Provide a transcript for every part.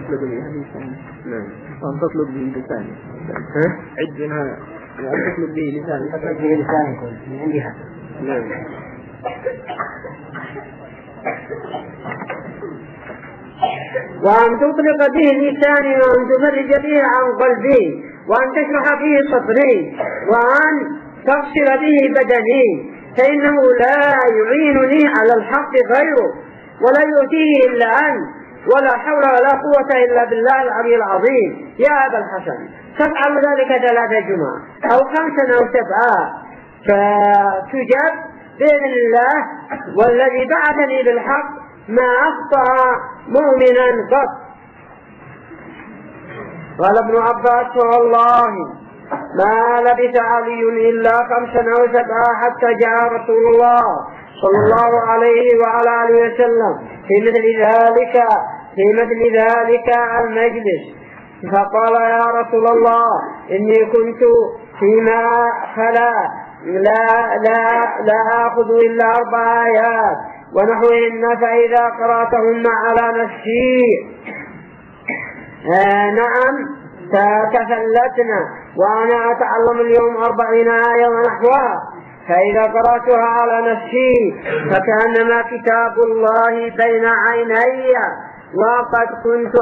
تطلق به لسانه. نعم. وأن تطلق به لسانه. عد منها وأن تطلق به لسانه. تطلق به لسانه من عندها. نعم. وأن تطلق به لساني وأن تفرج به عن قلبي وأن تشرح به صدري وأن تغسل به بدني فإنه لا يعينني على الحق غيره ولا يؤتيه إلا أنت ولا حول ولا قوة إلا بالله العلي العظيم. يا أبا الحسن تفعل ذلك 3 جمعة أو 5 أو 7 فتجب بإذن الله والذي بعثني بالحق ما أخطأ مؤمنا قط. قال ابن عباس والله ما لبث علي إلا 5 أو 7 حتى جاء رسول الله صلى الله عليه وعلى آله وسلم في مثل ذلك المجلس فقال يا رسول الله إني كنت فيما خلا لا أخذ إلا 4 آيات ونحوهن فإذا قرأتهن على نفسي نعم تفلتنا وأنا أتعلم اليوم 40 آية ونحوها فإذا قرأتها على نفسي فكأنما كتاب الله بين عيني وقد كنت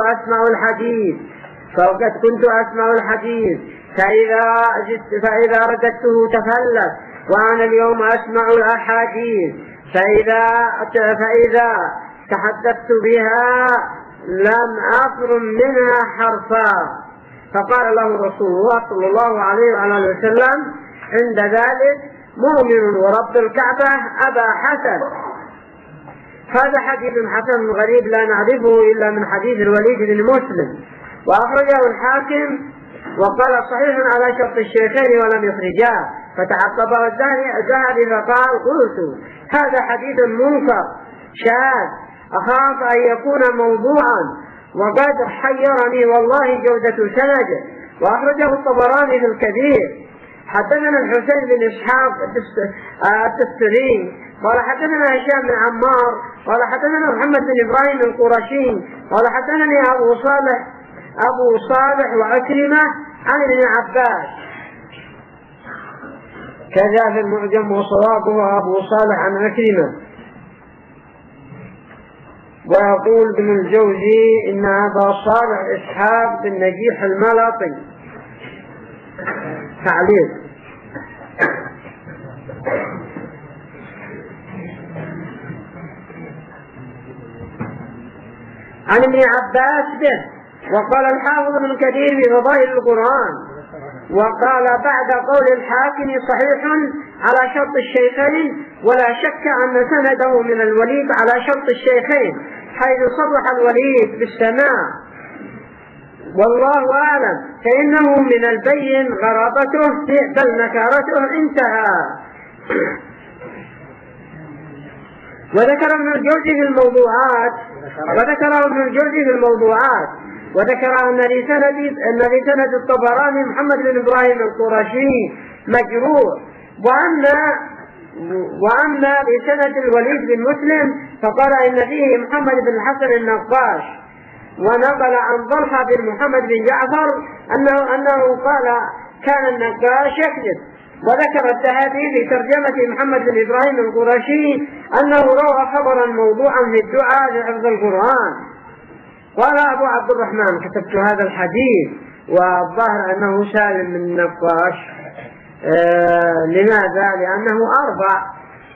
أسمع الحديث فإذا رددته تفلت وأنا اليوم أسمع الأحاديث فإذا تحدثت بها لم أفرم منها حرفا. فقال له رسول الله صلى الله عليه وعلى وسلم عند ذلك مؤمن ورب الكعبة أبا حسن. هذا حديث حسن غريب لا نعرفه إلا من حديث الوليد بن مسلم وأخرجه الحاكم وقال صحيح على شرط الشيخين ولم يخرجاه فتعقبه الذهبي فقال قلت هذا حديث منكر شاذ أخاف أن يكون موضوعا وقد حيرني والله جودة سنده. وأخرجه الطبراني في الكبير. حدثنا الحسين بن إسحاق التستري قال حدثنا هشام بن عمار قال حدثنا محمد بن إبراهيم القرشي قال حدثني أبو صالح وعكرمة عن ابن عباس كذا في المعجم وصوابه أبو صالح عن عكرمة. ويقول ابن الجوزي إن أبا صالح إسحاق بن نجيح الملطي. تعليق عن ابن عباس به. وقال الحافظ ابن كثير في فضائل القرآن وقال بعد قول الحاكم صحيح على شرط الشيخين ولا شك أن سنده من الوليد على شرط الشيخين حيث صرح الوليد بالسماع والله أعلم فإنه من البين غرابته بل نكارته انتهى. وذكر ابن الجوزي في الموضوعات وذكر أن لسند الطبراني محمد بن إبراهيم القرشي مجروح وأما لسند الوليد بن مسلم فقال إن فيه محمد بن الحسن النقاش. ونقل عن ضلحة بن محمد بن جعفر أنه قال كان النقاش يكذب. وذكر الذهبي في ترجمة محمد بن إبراهيم القرشي أنه روى خبرا موضوعا في الدعاء لحفظ القرآن. قال أبو عبد الرحمن كتبت هذا الحديث والظاهر أنه سالم من النقاش. لماذا؟ لأنه أربع.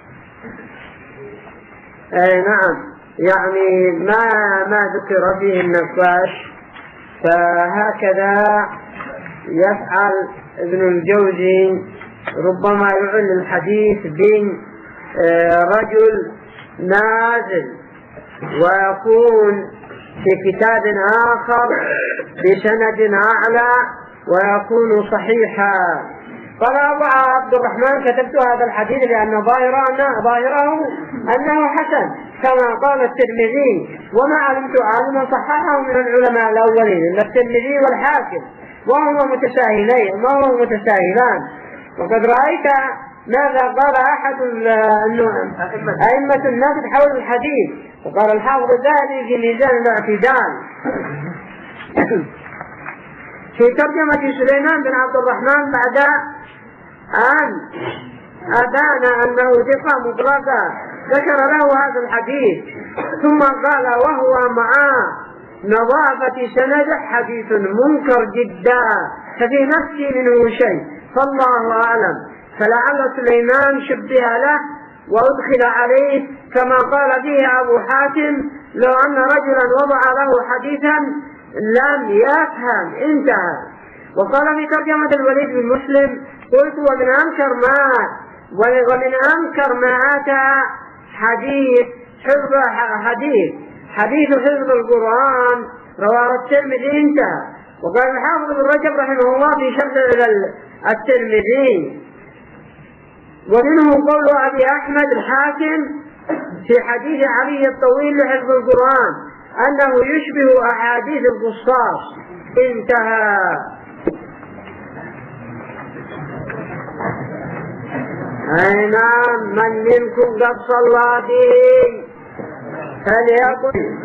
نعم يعني ما ذكر فيه النقاش. فهكذا يفعل ابن الجوزي ربما يعل الحديث بين رجل نازل ويكون في كتاب آخر بسند أعلى ويكون صحيحا. قال أبو عبد الرحمن كتبت هذا الحديث لأن ظاهره أنه حسن كما قال الترمذي وما علمت عالما صححه من العلماء الأولين إلا الترمذي والحاكم وهما متساهلان. وقد رأيت ماذا قال أحد أئمة الناس حول الحديث وقال الحافظ الذهبي في ميزان الاعتدال في ترجمة سليمان بن عبد الرحمن بعد أن أبان أنه ثقة مطلقة ذكر له هذا الحديث، ثم قال وهو مع نظافة سنده حديث منكر جدا، ففي نفسي منه شيء فالله أعلم. فلعل سليمان شبه له وأدخل عليه كما قال فيه أبو حاتم لو أن رجلا وضع له حديثا لم يفهم انتهى. وقال في ترجمة الوليد بن مسلم قلت ومن أنكر ما أتى حديث حفظ القرآن رواه الترمذي انتهى. وقال الحافظ بن رجب رحمه الله في شرح الترمذي ومنه قول أبي أحمد الحاكم في حديث علي الطويل لحفظ القرآن أنه يشبه أحاديث القصاص انتهى. أين من منكم قد صلى به فليقل.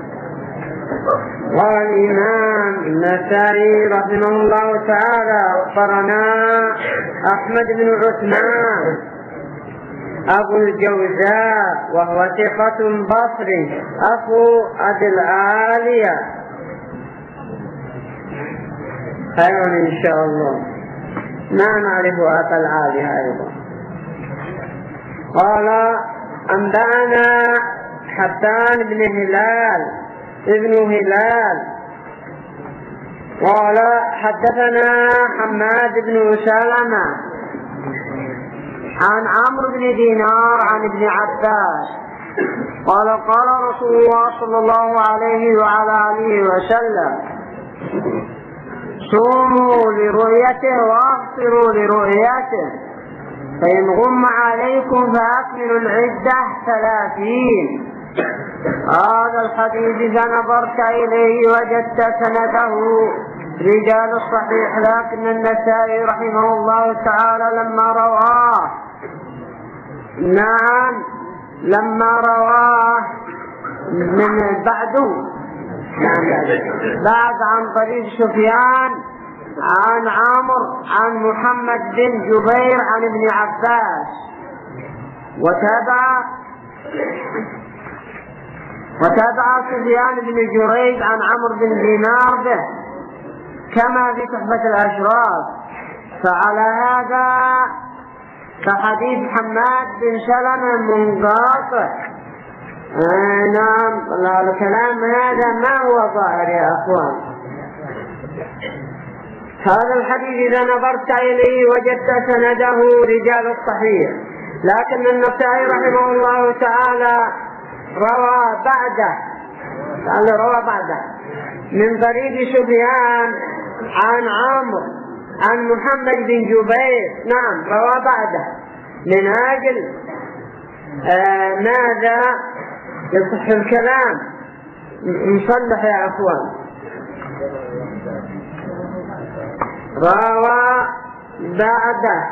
والإمام النسائي رحمه الله تعالى أخبرنا أحمد بن عثمان أبو الجوزاء وهو ثقة بصري أخو أبي العالية خير إن شاء الله، ما نعرف أبا العالية أيضا. قال أنبأنا حبان بن ابن هلال قال حدثنا حماد بن سلمة عن عمرو بن دينار عن ابن عباس قال قال رسول الله صلى الله عليه وعلى آله وسلم صوموا لرؤيته وأفطروا لرؤيته، فإن غم عليكم فأكملوا العدة 30. هذا الحديث إذا نظرت إليه وجدت سنده رجال الصحيح، لكن النسائي رحمه الله تعالى لما رواه من بعد عن طريق سفيان عن عمرو عن محمد بن جبير عن ابن عباس وتابع سفيان بن جريج عن عمرو بن دينار به كما في تحفة الأشراف. فعلى هذا فحديث حماد بن سلمة منقطع. نعم الكلام هذا ما هو ظاهر يا أخوان. هذا الحديث إذا نظرت إليه وجدت سنده رجال الصحيح، لكن النسائي رحمه الله تعالى روى بعده من طريق سفيان عن عمرو عن محمد بن جبير. نعم روى بعده من أجل ماذا يصح الكلام نصلح يا أخوان. روى بعده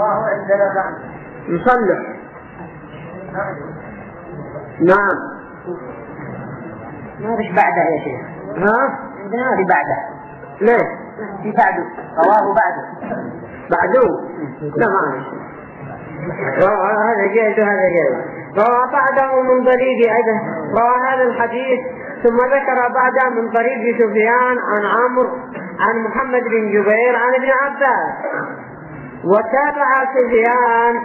نصلح. نعم ما فيش بعده يا شيخ. عندنا في بعده. ليه؟ في بعده رواه بعده. لا ما فيش. روى هذا جيد وهذا جيد. روى بعده من طريق أيضا روى هذا الحديث ثم ذكر بعده من طريق سفيان عن عمرو عن محمد بن جبير عن ابن عباس. وتابع سفيان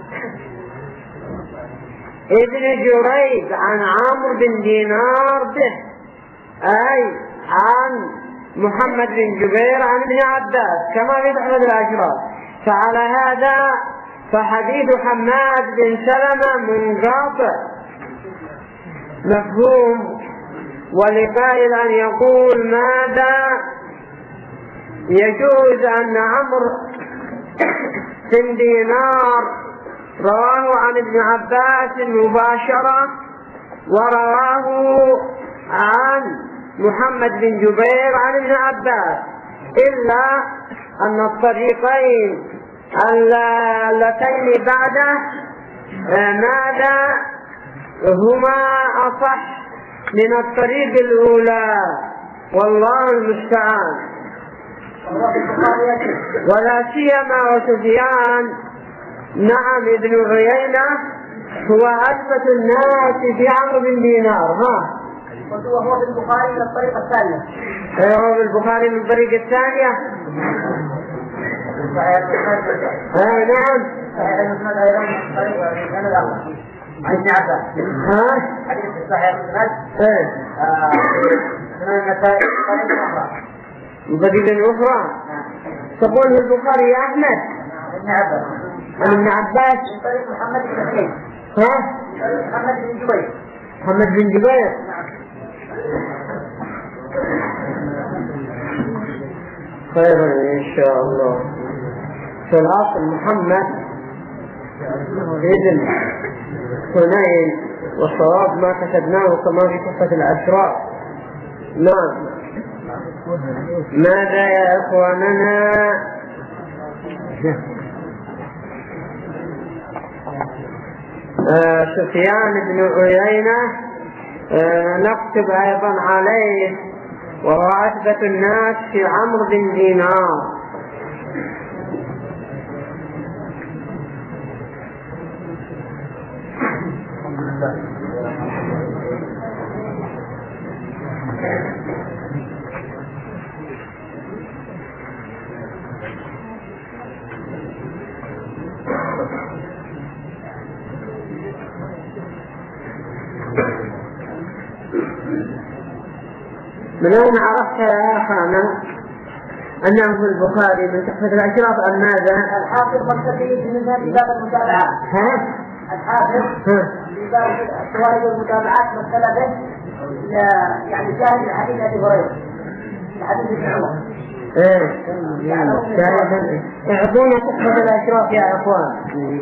ابن جريج عن عمرو بن دينار به أي عن محمد بن جبير عن ابن عباس كما في تحفة الأشراف. فعلى هذا فحديث حماد بن سلمة منقطع مفهوم. ولقائل أن يقول ماذا يجوز أن عمرو بن دينار رواه عن ابن عباس مباشرة ورواه عن محمد بن جبير عن ابن عباس، إلا أن الطريقين اللتين بعده ماذا هما أصح من الطريق الأولى. والله المستعان. ولا سيما وسفيان نعم ابن عيينة هو أثبت الناس في عمرو بن دينار. وهو في البخاري من الطريقة الثانية. هو في البخاري من الطريقة الثانية. نعم. عن ابن عباس. حديث صحيح المسند. بطريقة أخرى. تقول في البخاري يا أحمد. ابن عباس. عن ابن عباس. من طريق محمد بن حكيم. محمد بن جبير. محمد بن جبير. خيرا إن شاء الله. في الأصل محمد ابن حنين، والصواب ما كتبناه كما في قصة الأسراء. نعم. ماذا يا إخواننا؟ سفيان بن عيينة نكتب أيضا عليه، وهو أثبت الناس في عمرو بن دينار. من أين عرفت يا أخانا أنه في البخاري من تحفة الأشراف أم ماذا؟ الحافظ مكتبي في باب المتابعات. الحافظ في باب شواهد المتابعات مثل به يعني شاهد الحديث أبي هريرة الحديث ابن عمر. اعطونا تحفة الأشراف يا أخوان.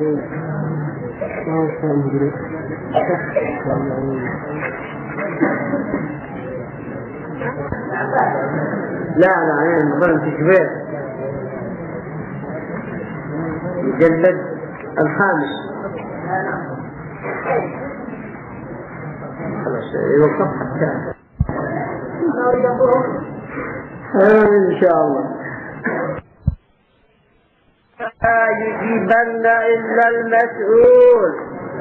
لا يعني ظلم تشبيه مجلد الخامس. خلاص يوقف حتى إن شاء الله. لا يجيبن إلا المسؤول.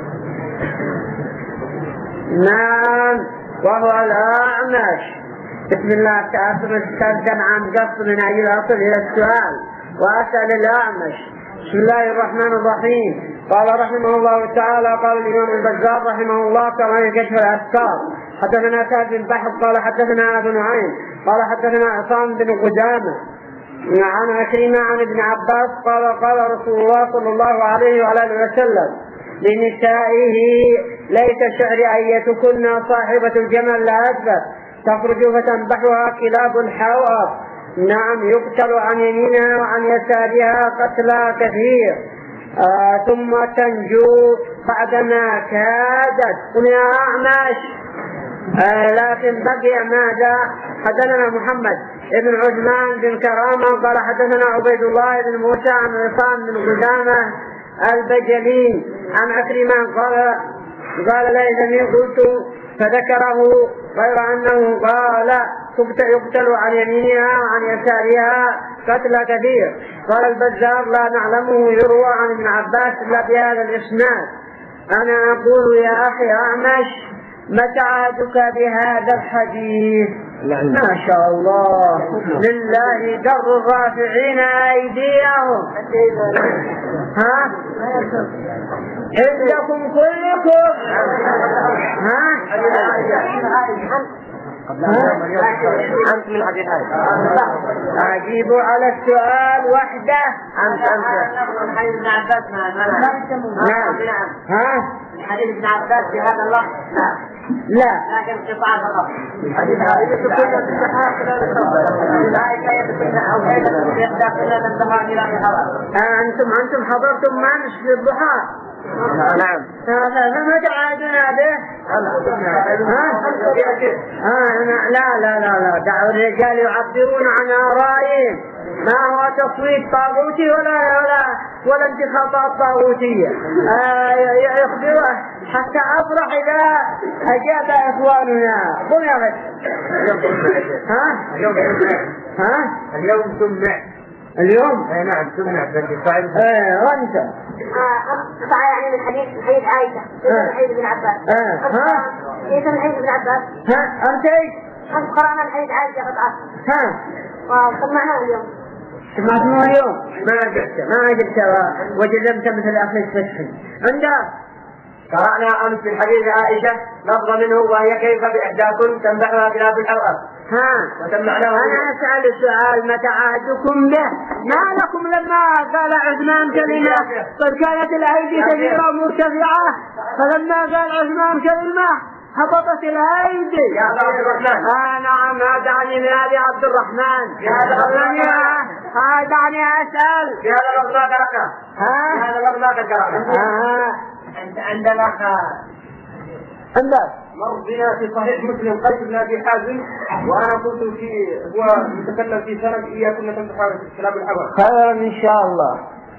نعم. وهو الأعمش. بسم الله تقدم عن قصد من أجل أصل إلى السؤال وأسأل الأعمش. بسم الله الرحمن الرحيم. قال رحمه الله تعالى قال الإمام البزار رحمه الله كما يكشف الأفكار حدثنا سعد بن بحر قال حدثنا أبو نعيم قال حدثنا عصام بن قدامة عن عكرمة عن ابن عباس قال رسول الله صلى الله عليه وعلى اله وسلم لنسائه ليس شعر أيتكن صاحبة الجمل لا أثبت تخرج فتنبحها كلاب الحوأ. نعم. يقتل عن يمينها وعن يسارها قتلى كثير ثم تنجو بعدما كادت. قل يا أعمش. لكن بقي ماذا؟ حدثنا محمد ابن عثمان بن كرامة قال حدثنا عبيد الله بن موسى عن عصام بن قدامة البجلي عن عكرمة قال ليس قلت فذكره غير أنه قال يقتل عن يمينها وعن يسارها قتل كثير. قال البزار لا نعلمه يروى عن ابن عباس إلا بهذا الإسناد. أنا أقول يا أخي أعمش متى عادك بهذا الحديث؟ ما شاء الله لله در الرافعين أيديهم. عندكم كلكم أنت من حديث أجيب على السؤال وحده. من حديث ابن عباس. نعم. حديث ابن عباس في هذا اللفظ لا لكن قطعة فقط. حديث عائشة كنا في السحاب أنتم حضرتم معنا في الضحى. نعم. فما تعادنا به؟ لا دعوا الرجال يعبرون عن آرائهم. ما هو تصويت طاغوتي ولا انتخابات طاغوتية. يخبره حتى أفرح إذا أجاب إخواننا. قل يا بس. اليوم سمع. اليوم؟ نعم سمع بالدفاع. وأنت؟ يعني من حديث عائشة من حديث ابن عباس. كيف من حديث ابن عباس؟ أنت إيش؟ قرأنا من حديث عائشة قطعة. وسمعناه اليوم. سمعتموه اليوم؟ ما أجبت وجزمت مثل أخي فتحي. عندك؟ قرأنا أمس في حديث عائشة لفظ منه وهي كيف بإحداكم تنبحها كلاب الأوأب. وسمعناه. أنا أسأل السؤال متى عهدكم به؟ ما لكم لما قال عثمان كلمة قد كانت الأيدي كبيرة مرتفعة فلما قال عثمان كلمة هبطت الأيدي. يا عبد الرحمن. نعم دعني من أبي عبد الرحمن. دعني أسأل. في هذا الوقت ما قرأنا. هذا الوقت ما قرأنا. أنت عندنا عندك مر بنا في صحيح مسلم قيس بن أبي حازم وأنا كنت هو متكلم في سند إياكم تنتحوا كلاب الحوار. خيرا إن شاء الله.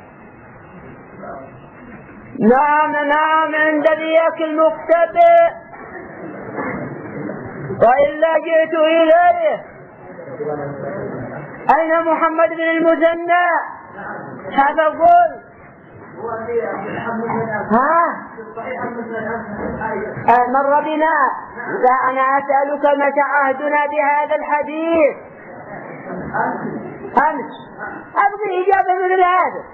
نعم عند ذيك المختبئ وإلا جئت إليه. أين محمد بن المثنى؟ هذا قول. مر بنا. لا أنا أسألك متى عهدنا بهذا الحديث؟ أمس. أبغي إجابة من هذا.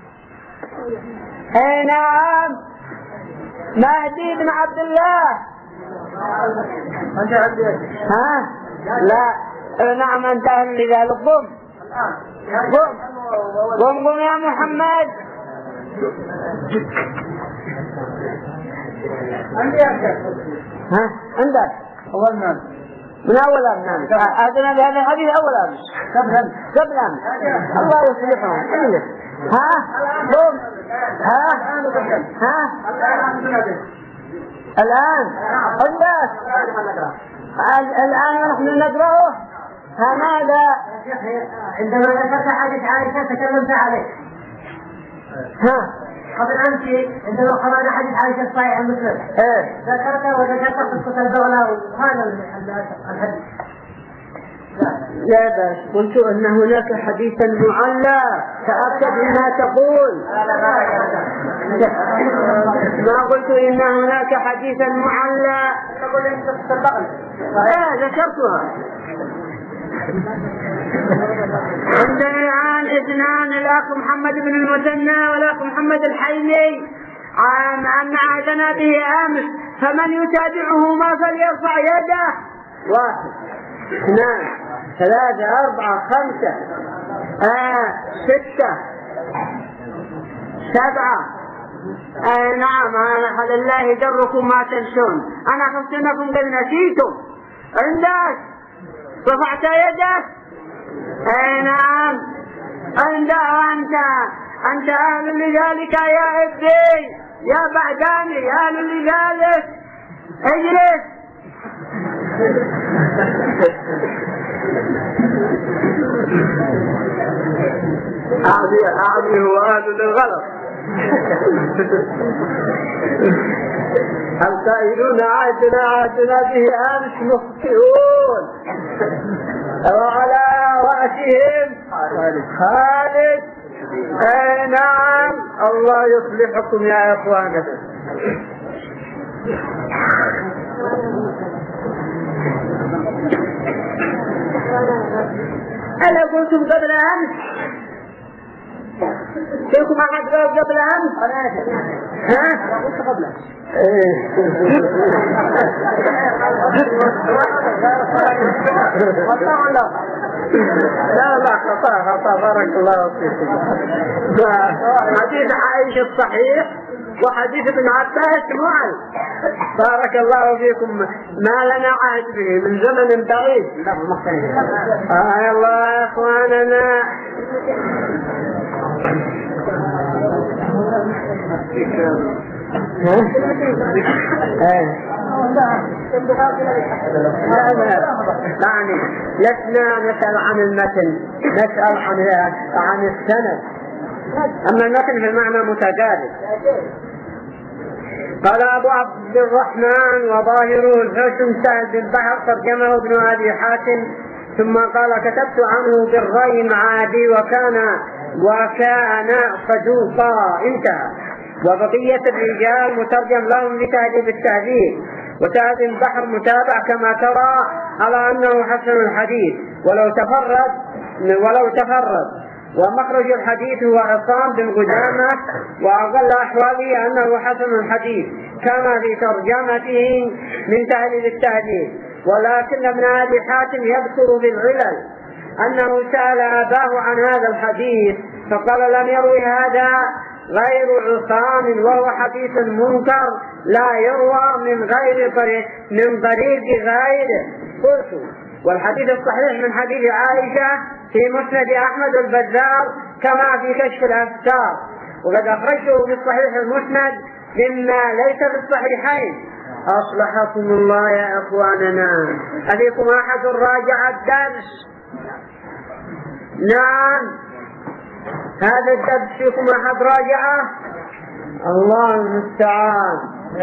نعم مهدي بن عبد الله. لا نعم أنت أهل لذلك. قم يا محمد. عندك أول نعم من أول أمس. أهدنا بهذا الحديث أول أمس قبل أمس. الله يصلحهم. قم. الآن عندك الآن نحن نقرأه. ماذا؟ عندما ذكرت حديث عائشة تكلمت عليه. قبل أمس عندما قرأنا حديث عائشة الصحيح المسلم. ذكرت قصة البغلة وهذا الحديث. لا بس قلت أن هناك حديثا معلّى. تأكد ما تقول. ما قلت إن هناك حديثا معلّى. ذكرتها. عندنا الآن اثنان الأخ محمد بن المثنى والأخ محمد الحيمي أن عهدنا به أمس فمن يتابعهما فليرفع يده. 1 2 3 4 5 6 7. نعم هذا الله دركم ما تنسون. أنا خفت أنكم قد نسيتم. عندك رفعت يدك. نعم أنت أهل لذلك يا ابني يا بعداني أهل لذلك. اجلس. أعطي هو أهل للغلط. القائلون عهدنا به أمس مخطئون. وعلى رأسهم خالد. نعم الله يصلحكم يا إخوانا. ألا قلتم قبل أمس؟ فيكم أحد قبل أمس؟ قلت قبل أمس. لا خطأ بارك الله فيكم. حديث عائشة الصحيح وحديث ابن عباس معا. بارك الله فيكم. ما لنا عهد به من زمن بعيد. الله يا اخواننا. يعني لسنا نسأل عن المتن، نسأل عن السند. أما المتن في المعنى متجاوز. قال أبو عبد الرحمن وظاهره الحسن سعد البحر ترجمه ابن أبي حاتم ثم قال كتبت عنه بالرأي مع أبي وكان صدوقا انتهى. وبقية الرجال مترجم لهم بتهذيب التهذيب، وسعد البحر متابع كما ترى على أنه حسن الحديث ولو تفرد. ومخرج الحديث هو عصام بن قدامة، وأقل أحواله أنه حسن الحديث كما في ترجمته من تهذيب التهذيب. ولكن ابن أبي حاتم يذكر بالعلل أنه سأل أباه عن هذا الحديث فقال لم يروي هذا غير عصام وهو حديث منكر لا يروى من طريق غيره. قلت والحديث الصحيح من حديث عائشة في مسند أحمد البزار كما في كشف الأستار، وقد أخرجته في الصحيح المسند مما ليس في الصحيحين. أصلحكم الله يا إخواننا، أفيكم أحد راجع الدرس؟ نعم، هذا الدرس فيكم أحد راجعه؟ الله المستعان.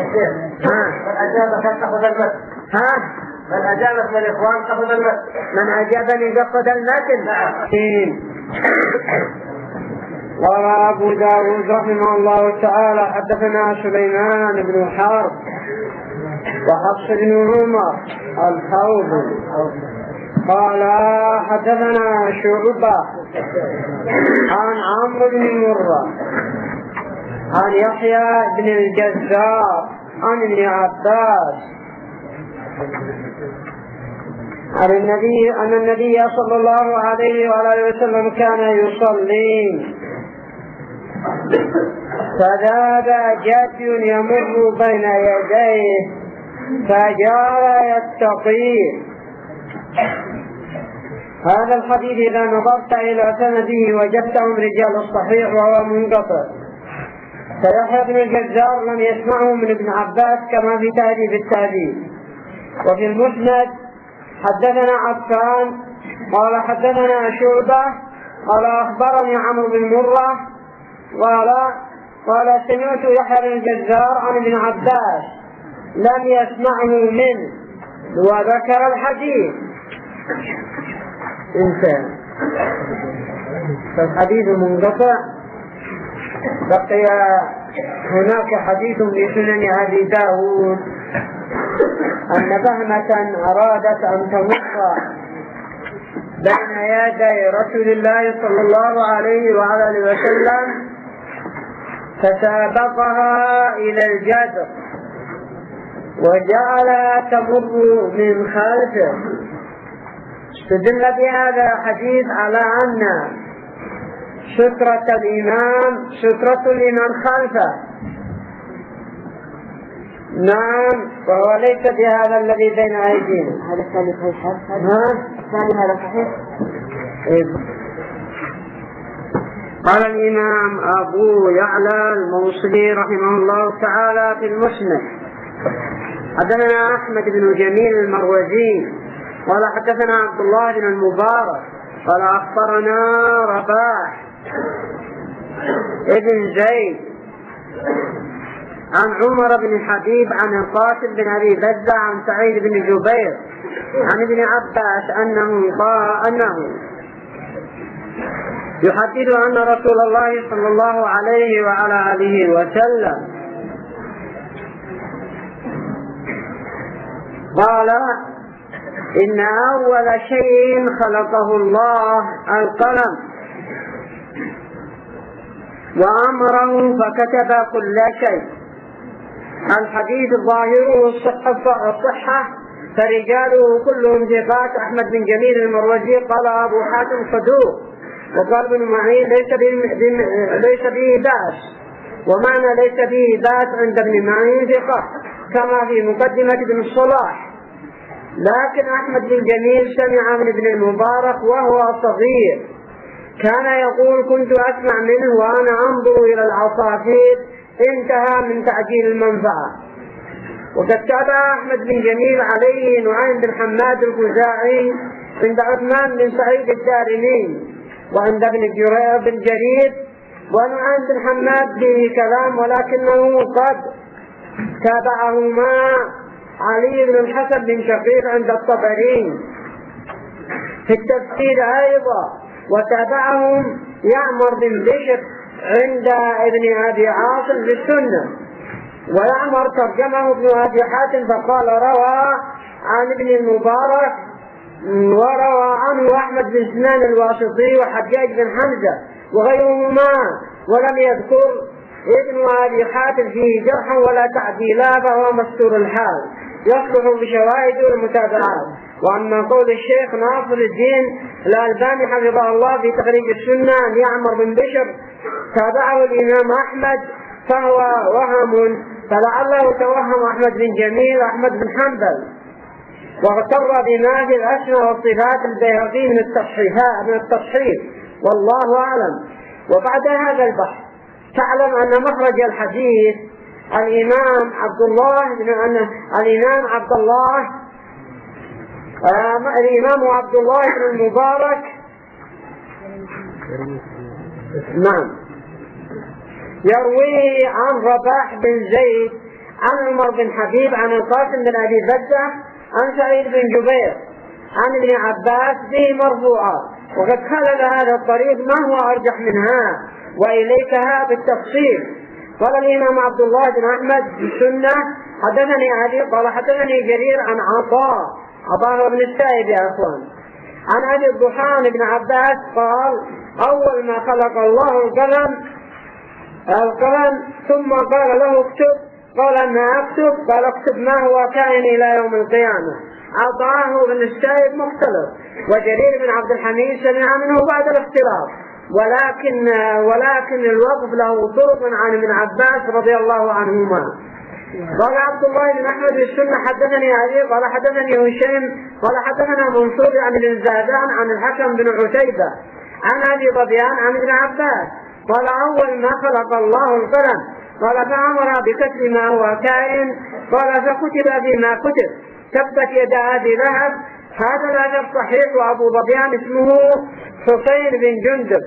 من أجابت من الإخوان تأخذ المتن. من أجابني تأخذ المتن. قال أبو داود رحمه الله تعالى حدثنا سليمان بن حرب وحفص بن عمر الحوضي قال حدثنا شعبة عن عمرو بن مرة عن يحيى بن الجزار عن ابن عباس أن النبي صلى الله عليه وآله وسلم كان يصلي فذاب جد يمر بين يديه فجعل يستطيع. هذا الحديث إذا نظرت إلى سنده وجدته من رجال الصحيح وهو منقطع. فيحيى بن الجزار لم يسمعه من ابن عباس كما في تهذيب التهذيب. وفي المسند حدثنا عفان قال حدثنا شعبة قال أخبرني عمرو بن مرة قال سمعت يحيى بن الجزار عن ابن عباس لم يسمعه منه وذكر الحديث. انتهى. فالحديث منقطع. بقي هناك حديث في سنن أبي داود أن بهمة أرادت أن تمر بين يدي رسول الله صلى الله عليه وآله وسلم فسابقها إلى الجدر وجعلها تمر من خلفه. استدل بهذا الحديث على أن سترة الإمام خلفه. نعم، وهو ليس بهذا الذي بين أيدينا. هذا الثاني صحيح؟ الثاني هذا صحيح؟ قال الإمام أبو يعلى الموصلي رحمه الله تعالى في المسند حدثنا أحمد بن جميل المروزي قال حدثنا عبد الله بن المبارك قال أخبرنا رباح ابن زيد عن عمر بن حبيب عن القاسم بن أبي بزة عن سعيد بن جبير عن ابن عباس أنه يحدث أن رسول الله صلى الله عليه وعلى آله وسلم قال إن أول شيء خلقه الله القلم وأمره فكتب كل شيء. الحديث ظاهره الصحة فرجاله كلهم ثقات. أحمد بن جميل المروزي قال أبو حاتم صدوق، وقال ابن معين ليس به بأس، ومعنى ليس به بأس عند ابن معين ثقة كما في مقدمة ابن الصلاح. لكن أحمد بن جميل سمع من ابن المبارك وهو صغير كان يقول كنت أسمع منه وأنا أنظر إلى العصافير. انتهى من تعجيل المنفعة. وقد تابع أحمد بن جميل عليه نعيم بن حماد الخزاعي عند عثمان بن سعيد الدارمي وعند ابن جرير ونعيم بن حماد به كلام، ولكنه قد تابعهما علي بن الحسن بن شقيق عند الطبري في التفسير أيضا، وتابعهم يعمر بن بشر عند ابن أبي عاصم في السنة. ويعمر ترجمه ابن أبي حاتم فقال روى عن ابن المبارك، وروى عنه أحمد بن سنان الواسطي وحجاج بن حمزة وغيرهما، ولم يذكر ابن أبي حاتم فيه جرحا ولا تعديلا، فهو مستور الحال يصلح بشواهد والمتابعات. وأما قول الشيخ ناصر الدين الألباني حفظه الله في تخريج السنة أن يعمر بن بشر تابعه الإمام أحمد فهو وهم، فلعله توهم أحمد بن جميل أحمد بن حنبل، واغتر بما في الأسماء والصفات البيهقي من التصحيح، والله أعلم. وبعد هذا البحث تعلم أن مخرج الحديث الإمام عبد الله بن المبارك نعم يروي عن رباح بن زيد عن عمر بن حبيب عن القاسم بن أبي بزة عن سعيد بن جبير عن ابن عباس به مرفوعا، وقد خلل هذا الطريق ما هو أرجح منها وإليكها بالتفصيل. قال الإمام عبد الله بن أحمد بالسنة حدثني علي قال حدثني جرير عن عطاء بن السائب يا أخوان عن أبي الضحان بن عباس قال أول ما خلق الله القلم ثم قال له اكتب، قال ما أكتب؟ قال اكتب ما هو كائن إلى يوم القيامة. عطاء بن السائب مختلف، وجرير بن عبد الحميد سمع منه بعد الاختلاف، ولكن الوقف له طرق عن ابن عباس رضي الله عنهما. قال عبد الله بن أحمد بالسنة حدثني علي قال حدثني هشيم قال حدثنا منصور عن ابن زادان عن الحكم بن عتيبة عن أبي ظبيان عن ابن عباس قال أول ما خلق الله القلم قال فأمر بكتب ما هو كائن قال فكتب بما كتب تبت يد أبي لهب. هذا الأثر صحيح، وأبو ظبيان اسمه حسين بن جندب.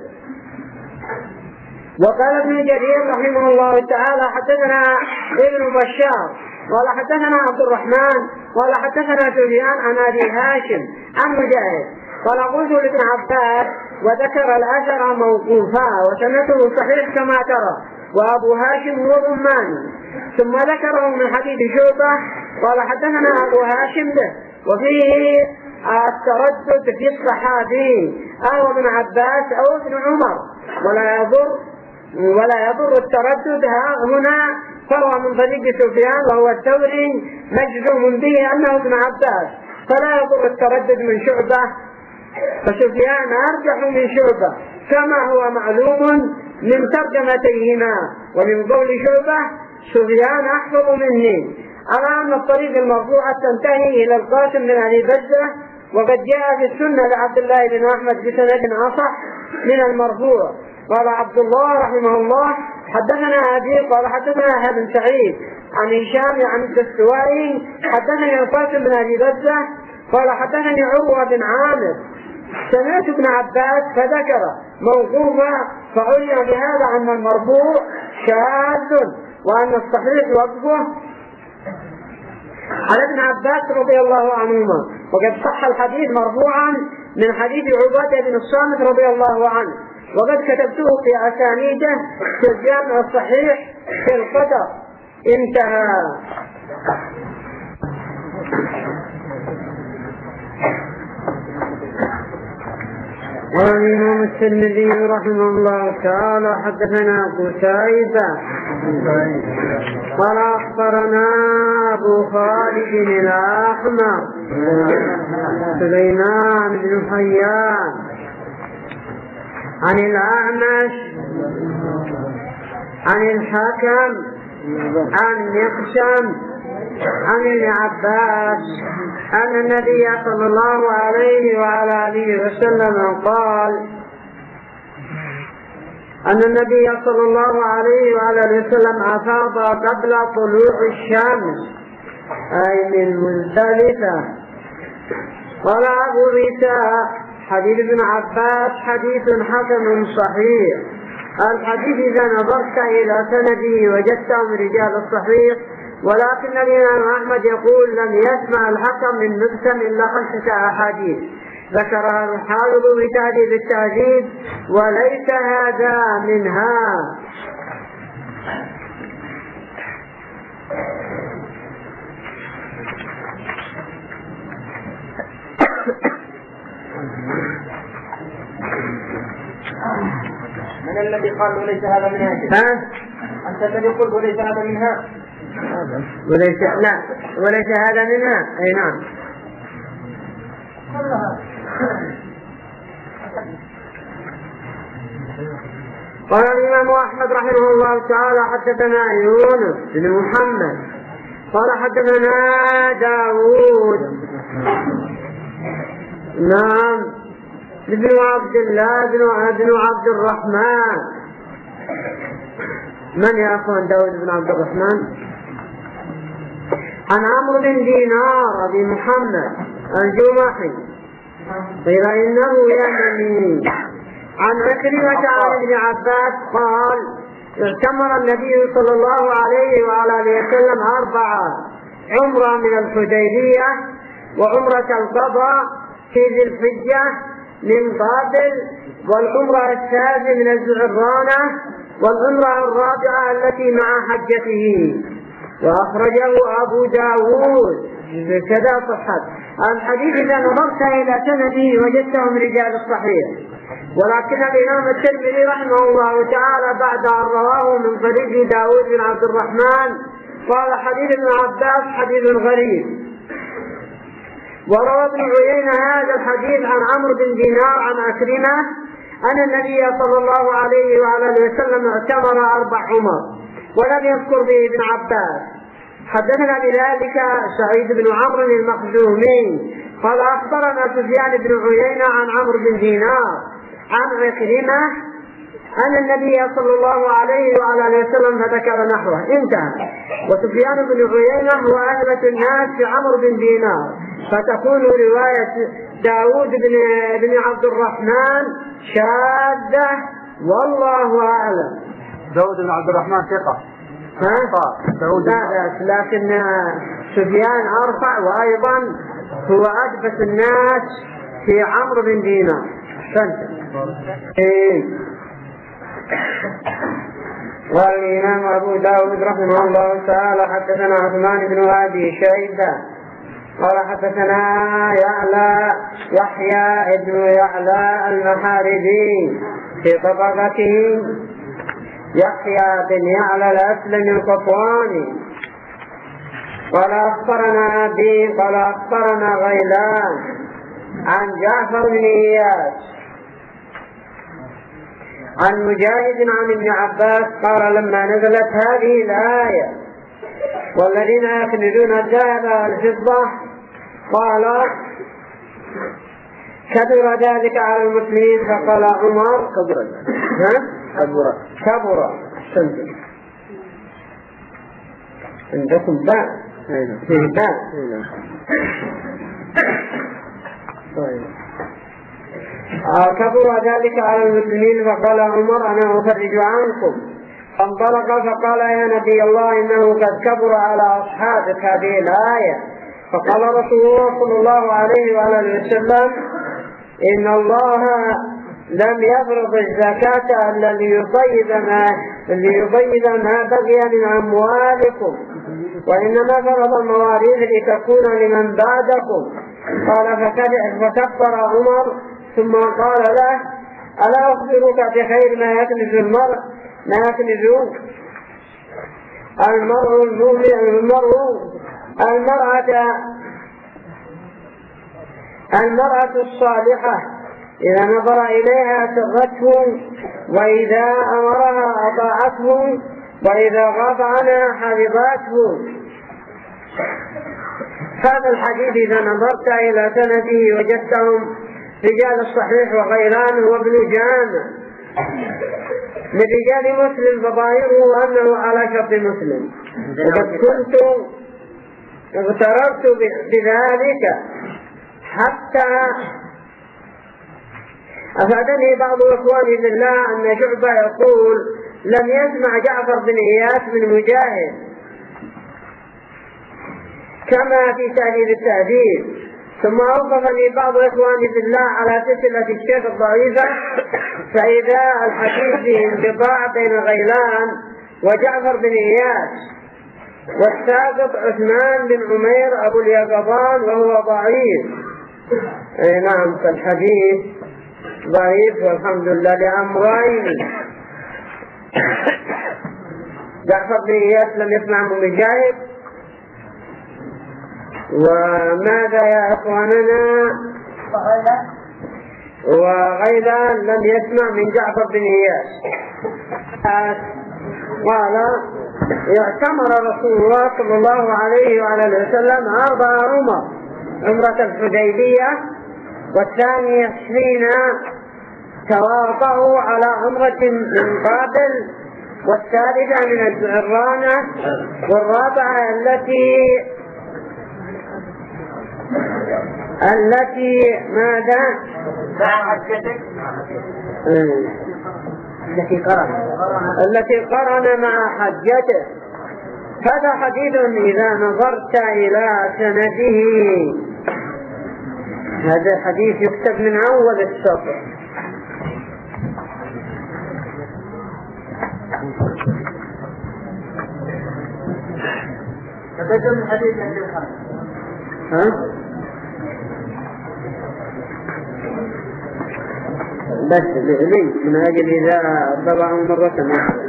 وقال ابن جرير رحمه الله تعالى حدثنا ابن بشار قال حدثنا عبد الرحمن قال حدثنا سفيان عن أبي هاشم عن مجاهد قال قلت لابن عباس وذكر الأثر موقوفا وسنته صحيح كما ترى، وأبو هاشم هو ضماني، ثم ذكره من حديث شعبة قال حدثنا أبو هاشم به، وفيه التردد في الصحابي أو ابن عباس أو ابن عمر، ولا يضر التردد هنا، فهو من طريق سفيان وهو الثوري مجزوم به أنه ابن عباس، فلا يضر التردد من شعبة، فسفيان أرجح من شعبة كما هو معلوم من ترجمتيهما، ومن قول شعبة سفيان أحفظ مني، على أن الطريق المرفوعة تنتهي إلى القاسم بن أبي بزة، وقد جاء في السنة لعبد الله بن أحمد بسند أصح من المرفوع. قال عبد الله رحمه الله حدثنا أبي قال حدثنا بن سعيد عن هشام عن الدستوائي حدثني القاسم بن أبي بزة قال حدثني عروة بن عامر سمعت ابن عباس فذكر موقوفا، فعلم بهذا أن المرفوع شاذ وأن الصحيح وقفه على ابن عباس رضي الله عنهما. وقد صح الحديث مرفوعا من حديث عبادة بن الصامت رضي الله عنه، وقد كتبته في أسانيده في الجامع الصحيح في القدر. انتهى. والإمام الترمذي رحمه الله تعالى حدثنا قتيبة قال أخبرنا أبو خالد الأحمر سليمان بن حيان عن الأعمش عن الحكم عن مقسم عن ابن عباس أن النبي صلى الله عليه وعلى آله وسلم قال أن النبي صلى الله عليه وعلى آله وسلم أفاض قبل طلوع الشمس أي من مزدلفة. قال أبو عيسى حديث ابن عباس حديث حسن صحيح. الحديث إذا نظرت إلى سنده وجدته من رجال الصحيح ولكن الإمام أحمد يقول لم يسمع الحكم من مقسم إلا 5 أحاديث ذكرها الحافظ بتهذيب التهذيب وليس هذا منها. من الذي قال وليس هذا منها؟ أنت الذي قلت وليس هذا منها؟ وليس هذا منها. أي نعم. قال الإمام أحمد رحمه الله تعالى حدثنا يونس بن محمد قال حدثنا داود نعم ابن عبد الله بن عبد الرحمن. من يا أخوان داود بن عبد الرحمن؟ عن عمرو بن دينار أبي محمد الجمحي قيل إنه يمني. عن عكرمة عن ابن عباس قال اعتمر النبي صلى الله عليه وعلى آله وسلم 4 عمرة من الحديبية وعمرة القضاء في ذي الحجة من بابل والعمرة الثالثة من الجعرانة والعمرة الرابعة التي مع حجته. وأخرجه أبو داود كذا صحت الحديث. إذا نظرت إلى سنده وجدته من رجال الصحيح، ولكن الإمام الترمذي رحمه الله تعالى بعد أن رواه من طريق داود بن عبد الرحمن قال حديث ابن عباس حديث غريب. وروى ابن عيينة هذا الحديث عن عمرو بن دينار عن عكرمة أن النبي صلى الله عليه وعلى آله وسلم اعتمر 4 عمر ولم يذكر به ابن عباس. حدثنا بذلك سعيد بن عمرو المخزومي قال أخبرنا سفيان بن عيينة عن عمرو بن دينار عن عكرمة أن النبي صلى الله عليه وعلى آله وسلم فذكر نحوه انتهى. وسفيان بن عيينة هو أثبت الناس في عمرو بن دينار، فتكون رواية داود بن عبد الرحمن شاذة والله أعلم. داود بن عبد الرحمن ثقة لكن سفيان أرفع وأيضا هو أثبت الناس في عمرو بن دينار. والإمام أبو داود رحمه الله تعالى حدثنا عثمان بن أبي شيبة قال حدثنا يحيى بن يعلى المحاربي في طبقته يحيى بن يعلى الأسلمي القطواني قال أخبرنا أبي قال أخبرنا غيلان عن جعفر بن إياس عن مجاهد عن ابن عباس قال لما نزلت هذه الآية والذين يكنزون الذهب والفضة قال كبر ذلك على المسلمين فقال عمر كبر عندكم باء فيه باء كبر ذلك على المسلمين فقال عمر أنا أفرج عنكم. فانطلق فقال يا نبي الله إنه قد كبر على أصحابك هذه الآية. فقال رسول الله صلى الله عليه وآله وسلم إن الله لم يفرض الزكاة إلا ليطيب ما بقي من أموالكم وإنما فرض المواريث لتكون لمن بعدكم. قال فكبر عمر ثم قال له ألا أخبرك بخير ما يكنز المرء المرأة الصالحة إذا نظر إليها سرته وإذا أمرها أطاعته وإذا غاب عنها حفظته. هذا الحديث إذا نظرت إلى سنده وجدتهم رجال الصحيح وغيران وابن جامع من رجال مسلم فظاهره أنه على شرط مسلم. وقد كنت اغتررت بذلك حتى أفادني بعض إخواني بالله أن شعبة يقول لم يسمع جعفر بن إياس من مجاهد كما في تهذيب التهذيب. ثم أوقف لي بعض إخواني بالله على سلسلة الشيخ الضعيفة، فإذا الحديث فيه انقطاع بين غيلان وجعفر بن إياس، والساقط عثمان بن عمير أبو اليقظان وهو ضعيف. أي نعم، فالحديث ضعيف والحمد لله لأمرين: جعفر بن إياس لم يسمع من مجاهد، وماذا يا إخواننا؟ وغيلان لم يسمع من جعفر بن إياس. قال: اعتمر رسول الله صلى الله عليه وعلى اله وسلم 4 عمر: عمرة الحديبية، والثاني 20 تواطؤوا على عمرة من قابل، والثالثة من الجعرانة، والرابعة التي ماذا؟ التي قرن مع حجته. هذا حديث إذا نظرت إلى سنده، هذا حديث يكتب من أول السطر. تقدم الحديث عند ها؟ بس ليش من أجل إذا طبعوا مرة أخرى.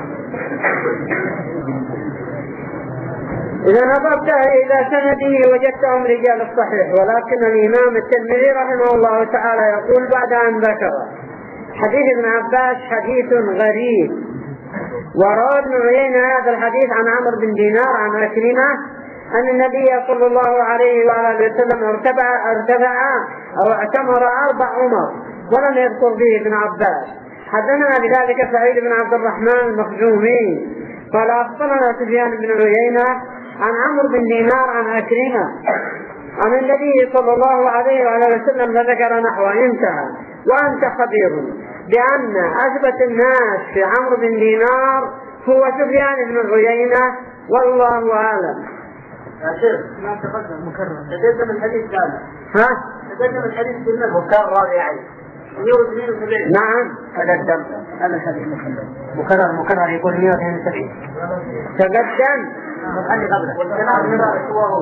إذا نظرت إلى سنده وجدتهم رجال الصحيح، ولكن الإمام الترمذي رحمه الله تعالى يقول بعد أن ذكر حديث ابن عباس حديث غريب، وروى ابن عيينة هذا الحديث عن عمرو بن دينار عن عكرمة أن النبي صلى الله عليه وآله وسلم ارتفع أو اعتمر 4 عمر، ولم يذكر به ابن عباس. حدثنا بذلك سعيد بن عبد الرحمن المخزومي قال: أخبرنا سفيان بن عيينة عن عمرو بن دينار عن عكرمة عن النبي صلى الله عليه وآله وسلم فذكر نحوه. انتهى. وأنت خبير بأن أثبت الناس في عمرو بن دينار هو سفيان بن عيينة، والله أعلم. يا شيخ ما تقدم مكرر، تقدم الحديث ثاني. ها؟ تقدم الحديث مكرر يعني 172. نعم تقدم هذا الحديث مكرر يقول 172. تقدم خلي قبله والكلام هو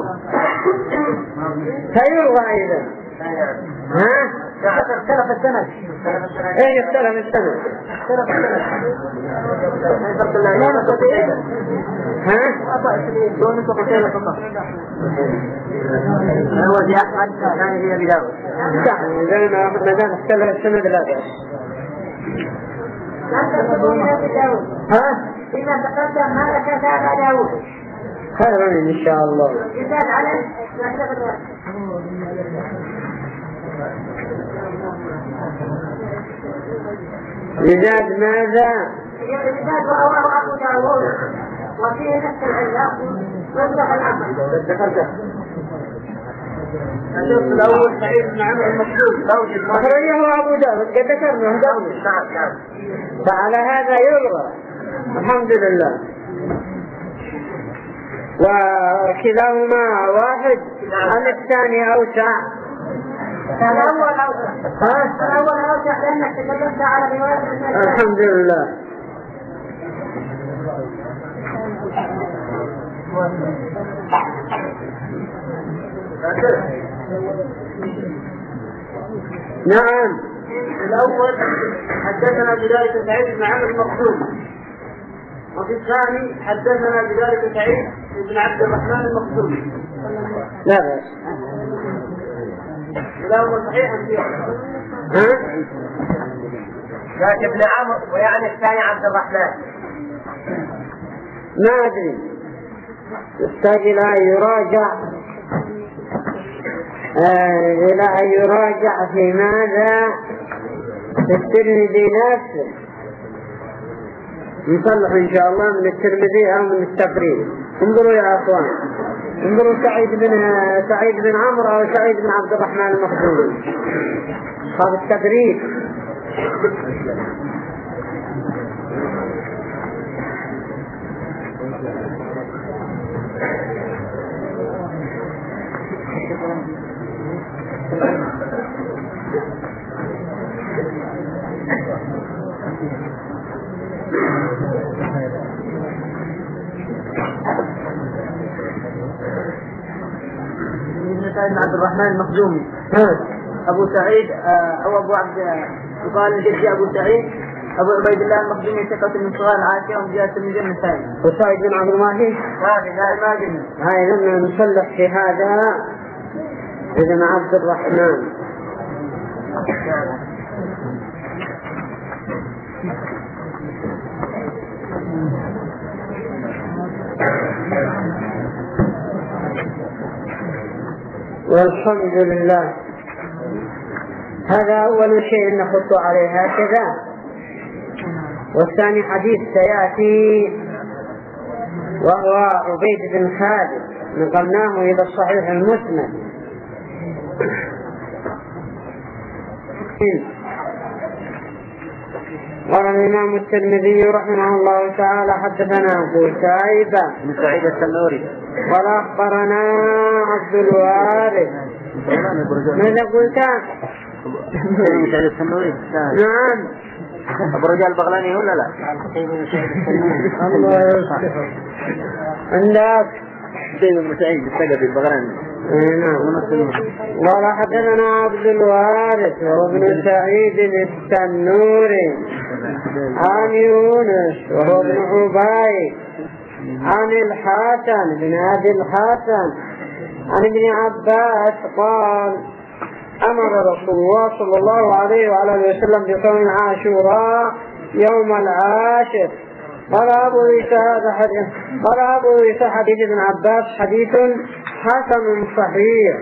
سيروى إذا. ها؟ اختلف السند. ايه اختلف السند. ها؟ هو في أحمد ثاني في أبي داود. زي ما دام اختلف السند لا بأس. ها؟ إذا تقدم هذا كتاب داود. خيرا إن شاء الله. يزاد على يزاد ماذا؟ يزاد رواه أبو داود وفيه نفس العلة ويصلح العمل. الشوط الأول سعيد بن عمرو المخزومي أخرجه أبو داود قد ذكرنا قبل. فعلى هذا يروى الحمد لله، وكلاهما واحد. عن الثاني أوسع. الأول أوسع لأنك تكلمت على رواية الحمد لله. نعم. الأول حدثنا بذلك سعيد بن عمرو المخزومي، وفي الثاني حدثنا بذلك سعيد بن عبد الرحمن المخزومي. لا بأس. كلاهما صحيحا فيه. ذاك ابن عمرو ويعني الثاني عبد الرحمن. ما أدري، يحتاج إلى أن يراجع في ماذا في الترمذي نفسه، نصلح إن شاء الله من الترمذي أو من التفريد. انظروا يا أخوان، انظروا سعيد بن عمرو أو سعيد بن عبد الرحمن المخزومي، هذا التفريد. سعيد بن عبد الرحمن المخزومي. أبو سعيد أو أبو عبد يقال الجدي أبو سعيد أبو عبيد الله المخزومي ثقة من صغار العاشرة ومن جهة التلميذ النسائي. وسعيد بن عبد الماهي؟ لا ما هاي لما نصلح في هذا ابن عبد الرحمن. والحمد لله. هذا أول شيء نخط عليه هكذا. والثاني حديث سيأتي وهو عبيد بن خالد، نقلناه إلى الصحيح المسند. قال الإمام الترمذي رحمه الله تعالى حدثنا أبو شيبة بن سعيد التنوري قال أخبرنا عبد الوارث. ماذا قلت؟ بن سعيد التنوري. نعم. أبو رجال البغلاني ولا لا؟ الله يستر. عندك بن سعيد الثقفي البغلاني. نعم. قال حدثنا عبد الوارث وابن سعيد التنوري عن يونس وهو ابن عبيد عن الحسن بن أبي الحسن عن ابن عباس قال أمر رسول الله صلى الله عليه وعلى اله وسلم بصوم عاشوراء يوم العاشر. قال أبو عيسى حديث ابن عباس حديث حسن صحيح.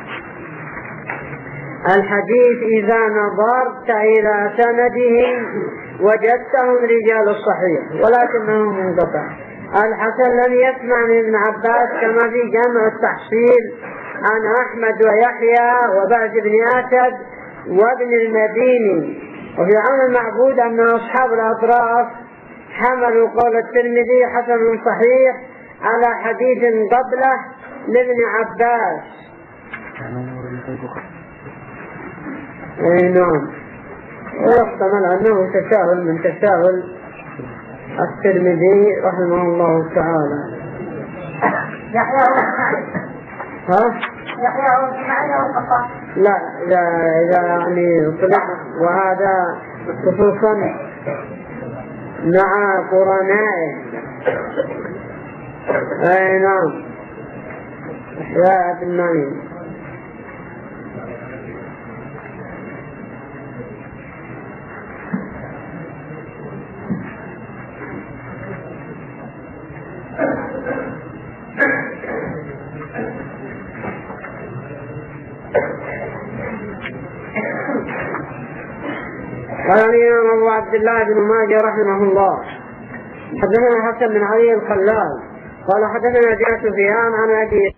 الحديث إذا نظرت إلى سنده وجدتهم رجال الصحيح ولكنه منقطع. الحسن لم يسمع من ابن عباس كما في جامع التحصيل عن أحمد ويحيى وبعد بن أسد وابن المديني. وفي عون المعبود أن أصحاب الأطراف حملوا قول الترمذي حسن صحيح على حديث قبله لابن عباس. نعم. ويحتمل أنه تساهل من تساهل الترمذي رحمه الله تعالى. لا إذا يعني طلع، وهذا خصوصا مع قرنائه. أي نعم. إحياء بالنعيم. قال الإمام أبو عبد الله بن ماجه رحمه الله حدثنا حسن بن علي الخلال قال حدثنا جاء سفيان عن أبي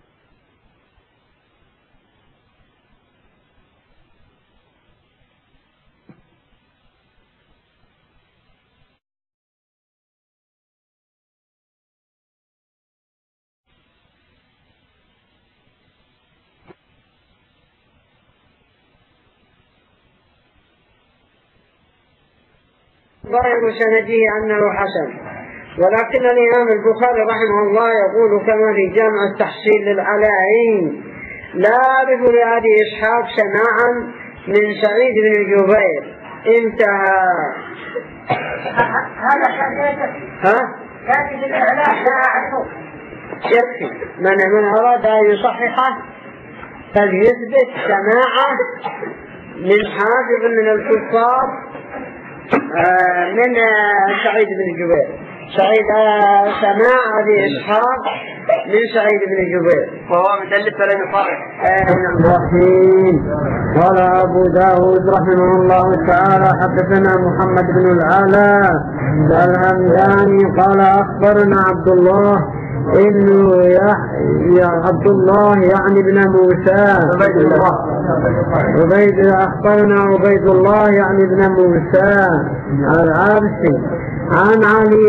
ظاهر سنده أنه حسن، ولكن الإمام البخاري رحمه الله يقول كما في جامع التحصيل للعلاعين لا أعرف لأبي إسحاق سماعا من سعيد بن جبير. انتهى. هذا كاتب الإعلام لا أعرفه. يكفي من أراد أن يصححه فليثبت سماعه من حافظ من الكفار من سعيد بن جبير. سماع أبي إسحاق من سعيد بن جبير وهو مدلس فلن يصرح. الرحيم. قال أبو داود رحمه الله تعالى حدثنا محمد بن العلاء الهمداني قال أخبرنا عبد الله عبد الله يعني ابن موسى أخبرنا عبيد الله يعني ابن موسى العبسي عن علي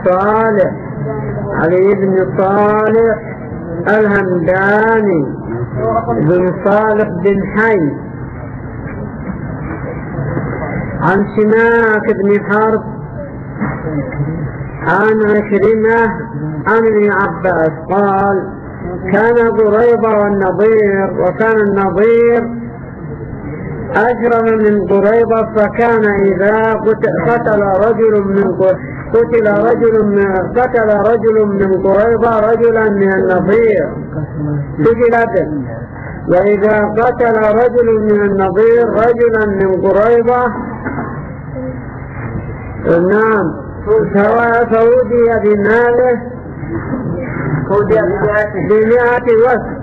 بن صالح الهمداني بن صالح بن حي عن سماك بن حرب عن عكرمة عن ابن عباس قال كان قريظة والنضير، وكان النضير أجرم من قريظة، فكان إذا قتل رجل من قريظة رجلا من النضير سجل به، وإذا قتل رجل من النضير رجلا من قريظة نعم فودي بماله ب100 وسق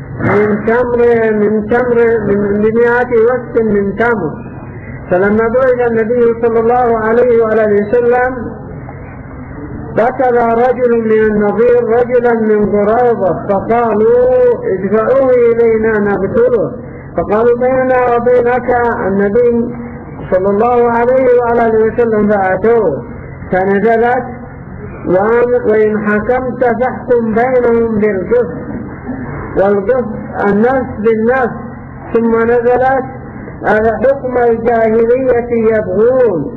ب100 وسق من تمر. فلما بعث النبي صلى الله عليه وآله وسلم قتل رجل من النضير رجلا من قريظة، فقالوا ادفعوه إلينا نقتله، فقالوا بيننا وبينك النبي صلى الله عليه وآله وسلم فأتوه، فنزلت وإن حكمت فاحكم بينهم بالقسط، والقسط النفس بالنفس. ثم نزلت حكم الجاهلية يبغون.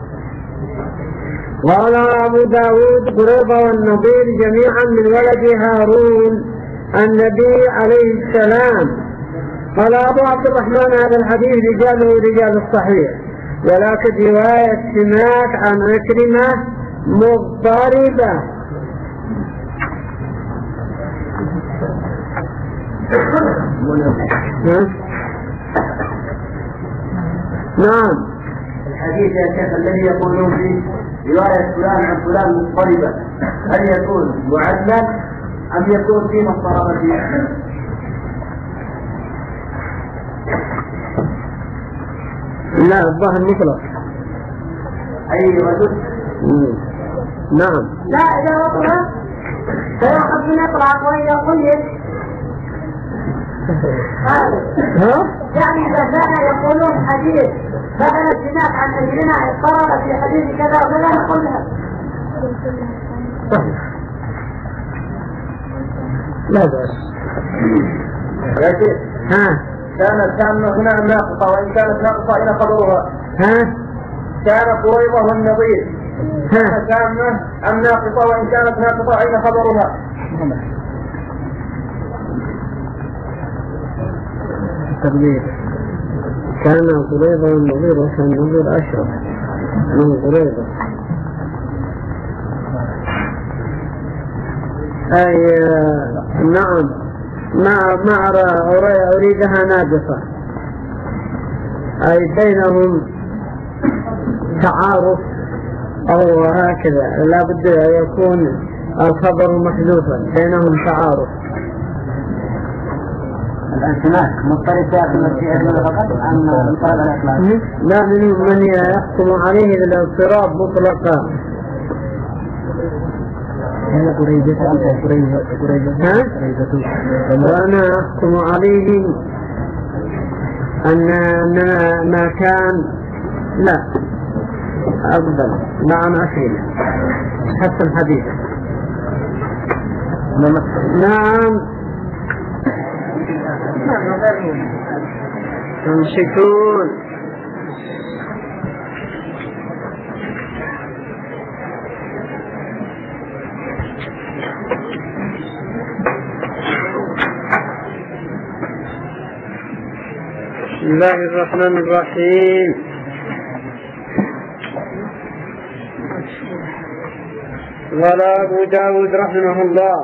قال أبو داود قريظة والنضير جميعا من ولد هارون النبي عليه السلام. قال أبو عبد الرحمن هذا الحديث رجاله رجال الصحيح، ولكن رواية سماك عن عكرمة مضطربة. نعم. الحديث يا شيخ الذي يقولون فيه رواية فلان عن فلان مضطربة، هل يكون معلل أم يكون فيما اضطرب فيه؟ لا الظاهر مطلق. أي رجل؟ نعم. لا إذا وطلق فيأخذ من إطلاق وإذا قيد. يعني إذا كان يقولون حديث مثلا السماك عن أجلنا اضطرب في حديث كذا وكذا نقول لها لا بأس. لكن كانت هنا ناقصة، وإن كانت ناقصة إلى خبرها. كان قريظة والنضير كان تامة أم ناقصة، وإن كانت ناقصة أين خبرها؟ التقدير كان قريظة والنضير، وكان النضير أشرف من قريظة. أي نعم ما أريدها ناقصة، أي بينهم تعارف أو هكذا، لا بد أن يكون الخبر محذوفا، بينهم تعارف. الانسماك مضطرب في المسيح فقط أم مضطرب على الإطلاق؟ لا، منهم من يحكم عليه بالاضطراب مطلقا. هي قريبة أم قريبة؟ وأنا أحكم عليه أن ما كان لا أفضل مع عشرين حسن حديث. نعم. تمسكون بسم الله الرحمن الرحيم. قال أبو داود رحمه الله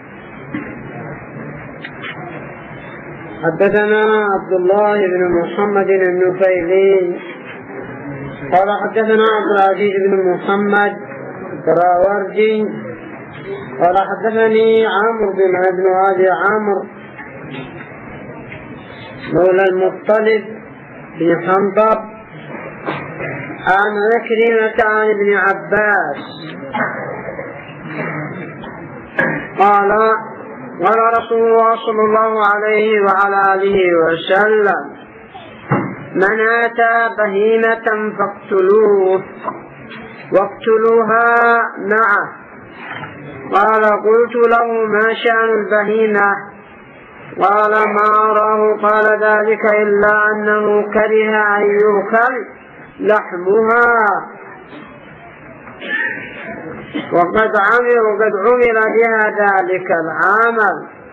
حدثنا عبد الله بن محمد النفيلي قال حدثنا عبد العزيز بن محمد الراوردي قال حدثني عمرو بن أبي عمرو مولى المطلب بن حنظب عن عكرمة عن ابن عباس قال رسول الله صلى الله عليه وعلى آله وسلم من أتى بهيمة فاقتلوه واقتلوها معه. قال قلت له ما شأن البهيمة؟ قال ما أراه قال ذلك إلا أنه كره أن يؤكل لحمها، وقد عمل بها ذلك العمل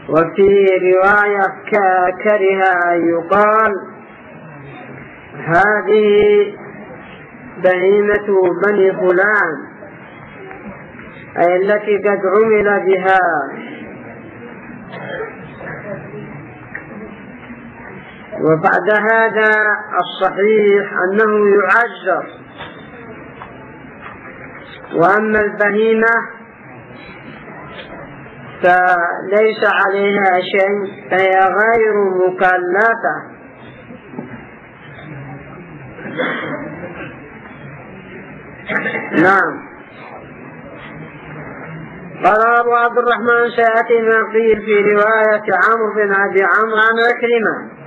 وفي رواية كره أن يقال هذه بهيمة بني فلان، أي التي قد عمل بها. وبعد هذا الصحيح أنه يعذر. وأما البهيمة فليس عليها شيء، فهي غير مكلفة. نعم. قال أبو عبد الرحمن سيأتي ما قيل في رواية عمرو بن أبي عمرو عن عكرمة.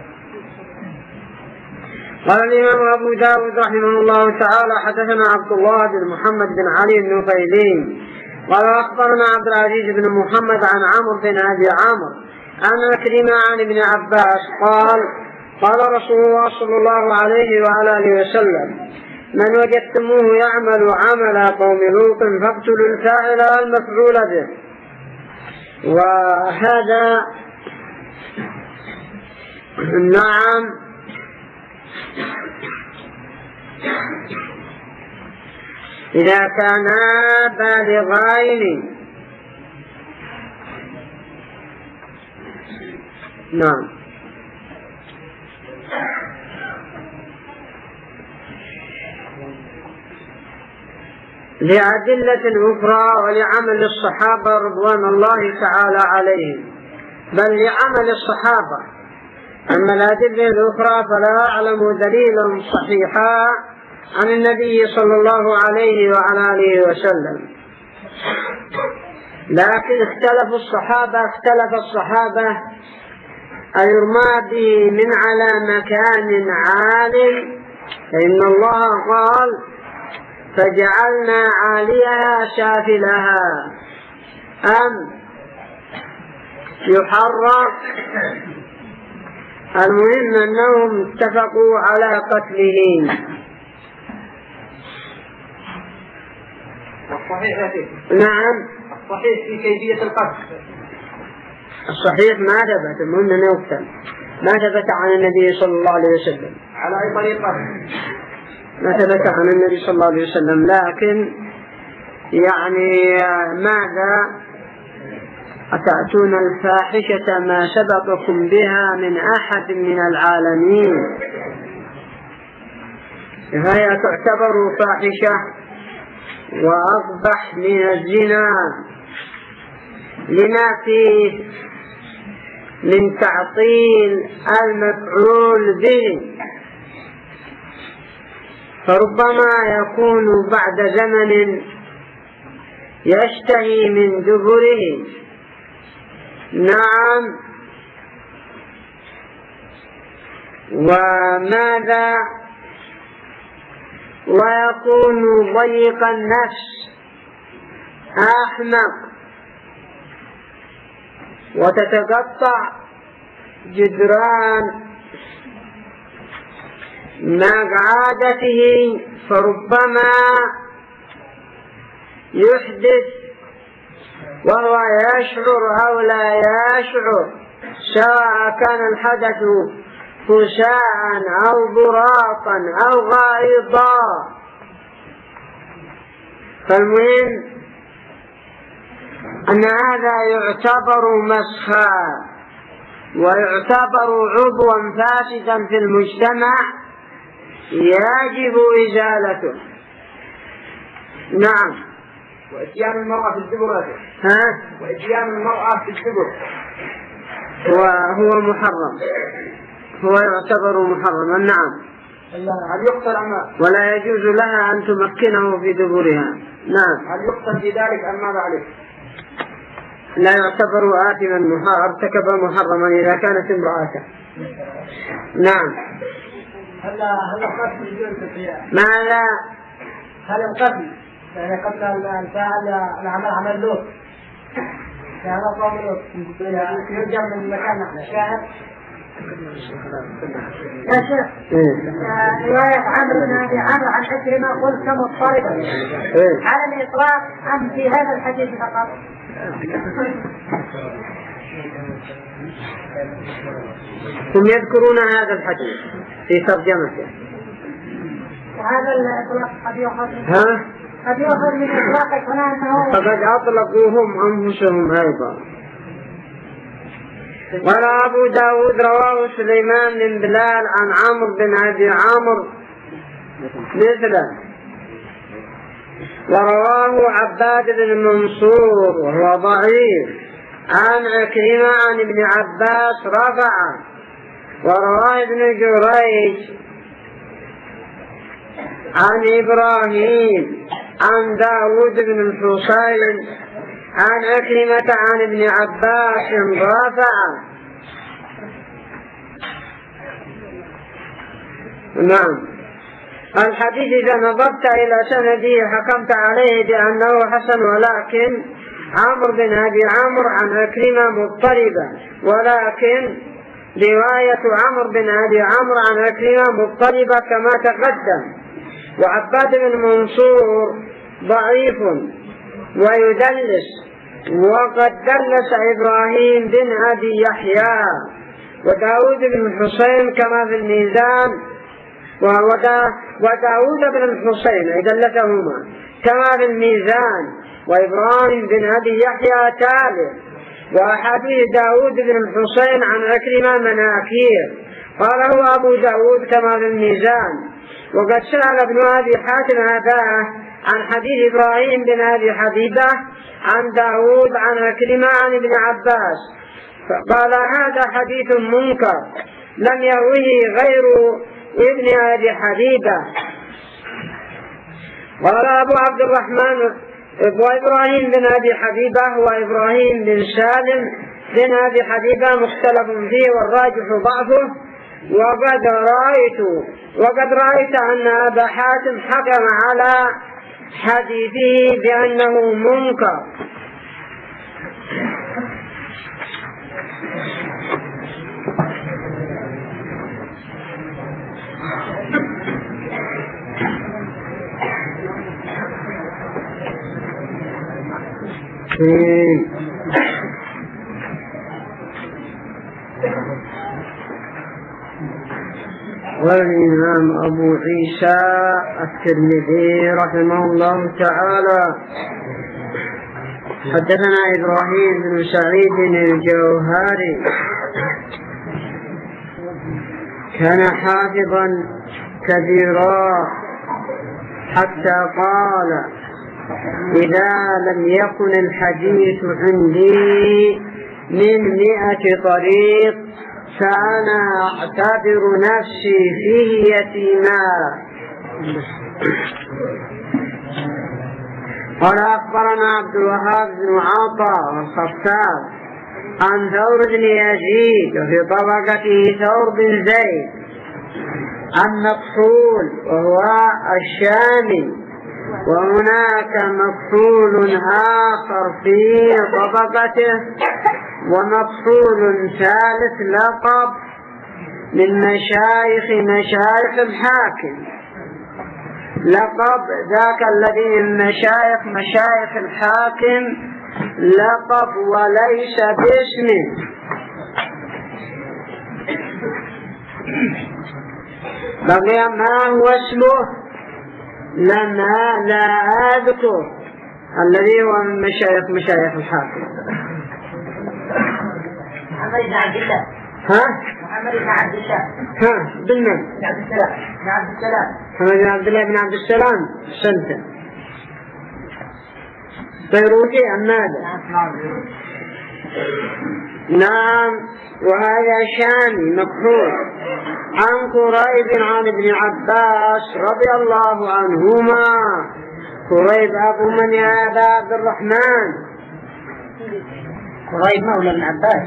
قال الإمام أبو داود رحمه الله تعالى حدثنا عبد الله بن محمد بن علي النفيلي قال أخبرنا عبد العزيز بن محمد عن عمرو بن أبي عمرو عن عكرمة عن ابن عباس قال قال رسول الله صلى الله عليه وعلى آله وسلم: من وجدتموه يعمل عمل قوم لوط فاقتلوا الفاعل والمفعول به. وهذا نعم إذا كانا بالغين. نعم. لأدلة أخرى ولعمل الصحابة رضوان الله تعالى عليهم، بل لعمل الصحابة. أما الأدلة الأخرى فلا أعلم دليلا صحيحا عن النبي صلى الله عليه وعلى آله وسلم. لكن اختلف الصحابة أيرمى به من على مكان عال، فإن الله قال: فجعلنا عاليها سافلها، أم يحرق. المهم أنهم اتفقوا على قتله. الصحيح نعم. الصحيح في كيفية القتل. الصحيح ما ثبت، المهم أنه يقتل، ما ثبت عن النبي صلى الله عليه وسلم. على أي طريقة؟ ما ثبت عن النبي صلى الله عليه وسلم. لكن يعني ماذا أتأتون الفاحشة ما سبقكم بها من أحد من العالمين، فهي تعتبر فاحشة وأقبح من الزنا لما فيه من تعطيل المفعول به، فربما يكون بعد زمن يشتهي من دبره. نعم. وماذا ويكون ضيق النفس أحمق، وتتقطع جدران مقعدته، فربما يحدث وهو يشعر أو لا يشعر، سواء كان الحدث فساء أو براقا أو غائضا. فالمهم أن هذا يعتبر مسخا ويعتبر عضوا فاسدا في المجتمع يجب إزالته. نعم. وإتيان المرأة في الدبر. وإتيان المرأة في الدبر وهو محرم، هو يعتبر محرما. نعم. هل يقتل ولا يجوز لها أن تمكنه في دبرها. نعم. هل يقتل في ذلك أم ماذا عليه؟ لا يعتبر آثما، ارتكب محرما إذا كانت امرأته. نعم. هل القتل يجوز في ماذا؟ هل القتل يعني قتل الفاعل عمل لوط يعني قوم لوط يرجع من مكان شاهد؟ يا شيخ رواية عمرو بن أبي عمرو عن عكرمة قلت مضطربة على الإطلاق أم في هذا الحديث فقط؟ هم يذكرون هذا الحديث في ترجمته. وهذا الإطلاق قد يؤخذ من إطلاق هنا أنه فقد أطلقوهم أنفسهم أيضا. قال أبو داود رواه سليمان بن بلال عن عمرو بن أبي عمرو مثله، ورواه عباد بن منصور وهو ضعيف عن عكرمة عن ابن عباس رفعه، ورواه ابن جريج عن إبراهيم عن داود بن الحصين عن عكرمة عن ابن عباس رفعه. نعم. الحديث إذا نظرت إلى سنده حكمت عليه بأنه حسن، ولكن عمرو بن أبي عمرو عن عكرمة مضطربة، ولكن رواية عمرو بن أبي عمرو عن عكرمة مضطربة كما تقدم. وعباد بن منصور ضعيف ويدلس، وقد دلس إبراهيم بن أبي يحيى وداود بن الحصين كما في الميزان، وداود بن الحصين دلسهما كما في الميزان، وإبراهيم بن أبي يحيى تابع. وأحاديث داود بن الحصين عن عكرمة مناكير قاله أبو داود كما في الميزان. وقد سأل ابن أبي حاتم أباه عن حديث إبراهيم بن أبي حبيبة عن داود عن عكرمة عن ابن عباس، فقال هذا حديث منكر لم يروه غير ابن أبي حبيبة. قال أبو عبد الرحمن وإبراهيم بن أبي حبيبة وإبراهيم بن سالم بن أبي حبيبة مختلف فيه والراجح ضعفه. وقد رأيت أن أبا حاتم حكم على حديثه بأنه منكر. والإمام أبو عيسى الترمذي رحمه الله تعالى حدثنا إبراهيم بن سعيد الجوهري كان حافظا كبيرا حتى قال إذا لم يكن الحديث عندي من 100 طريق فأنا أعتبر نفسي فيه يتيما. قال أخبرنا عبد الوهاب بن عطاء الخطاب عن ثور بن يزيد وفي طبقته ثور بن زيد عن مكحول وهو الشامي، وهناك مكحول آخر في طبقته ومكحول ثالث لقب من مشايخ الحاكم، لقب ذاك الذي من مشايخ الحاكم لقب وليس باسم. بقي ما هو اسمه لا أذكر، الذي هو من مشايخ الحاكم. محمد بن عبد الله. محمد بن عبد الله. بن عبد السلام. محمد بن عبد الله بن عبد السلام سنته بيروتي أم ماذا؟ نعم. وهذا شامي مكحول عن قريب عن ابن عباس رضي الله عنهما. قريب أبو من يا أبا عبد الرحمن؟ قريب مولى ابن عباس.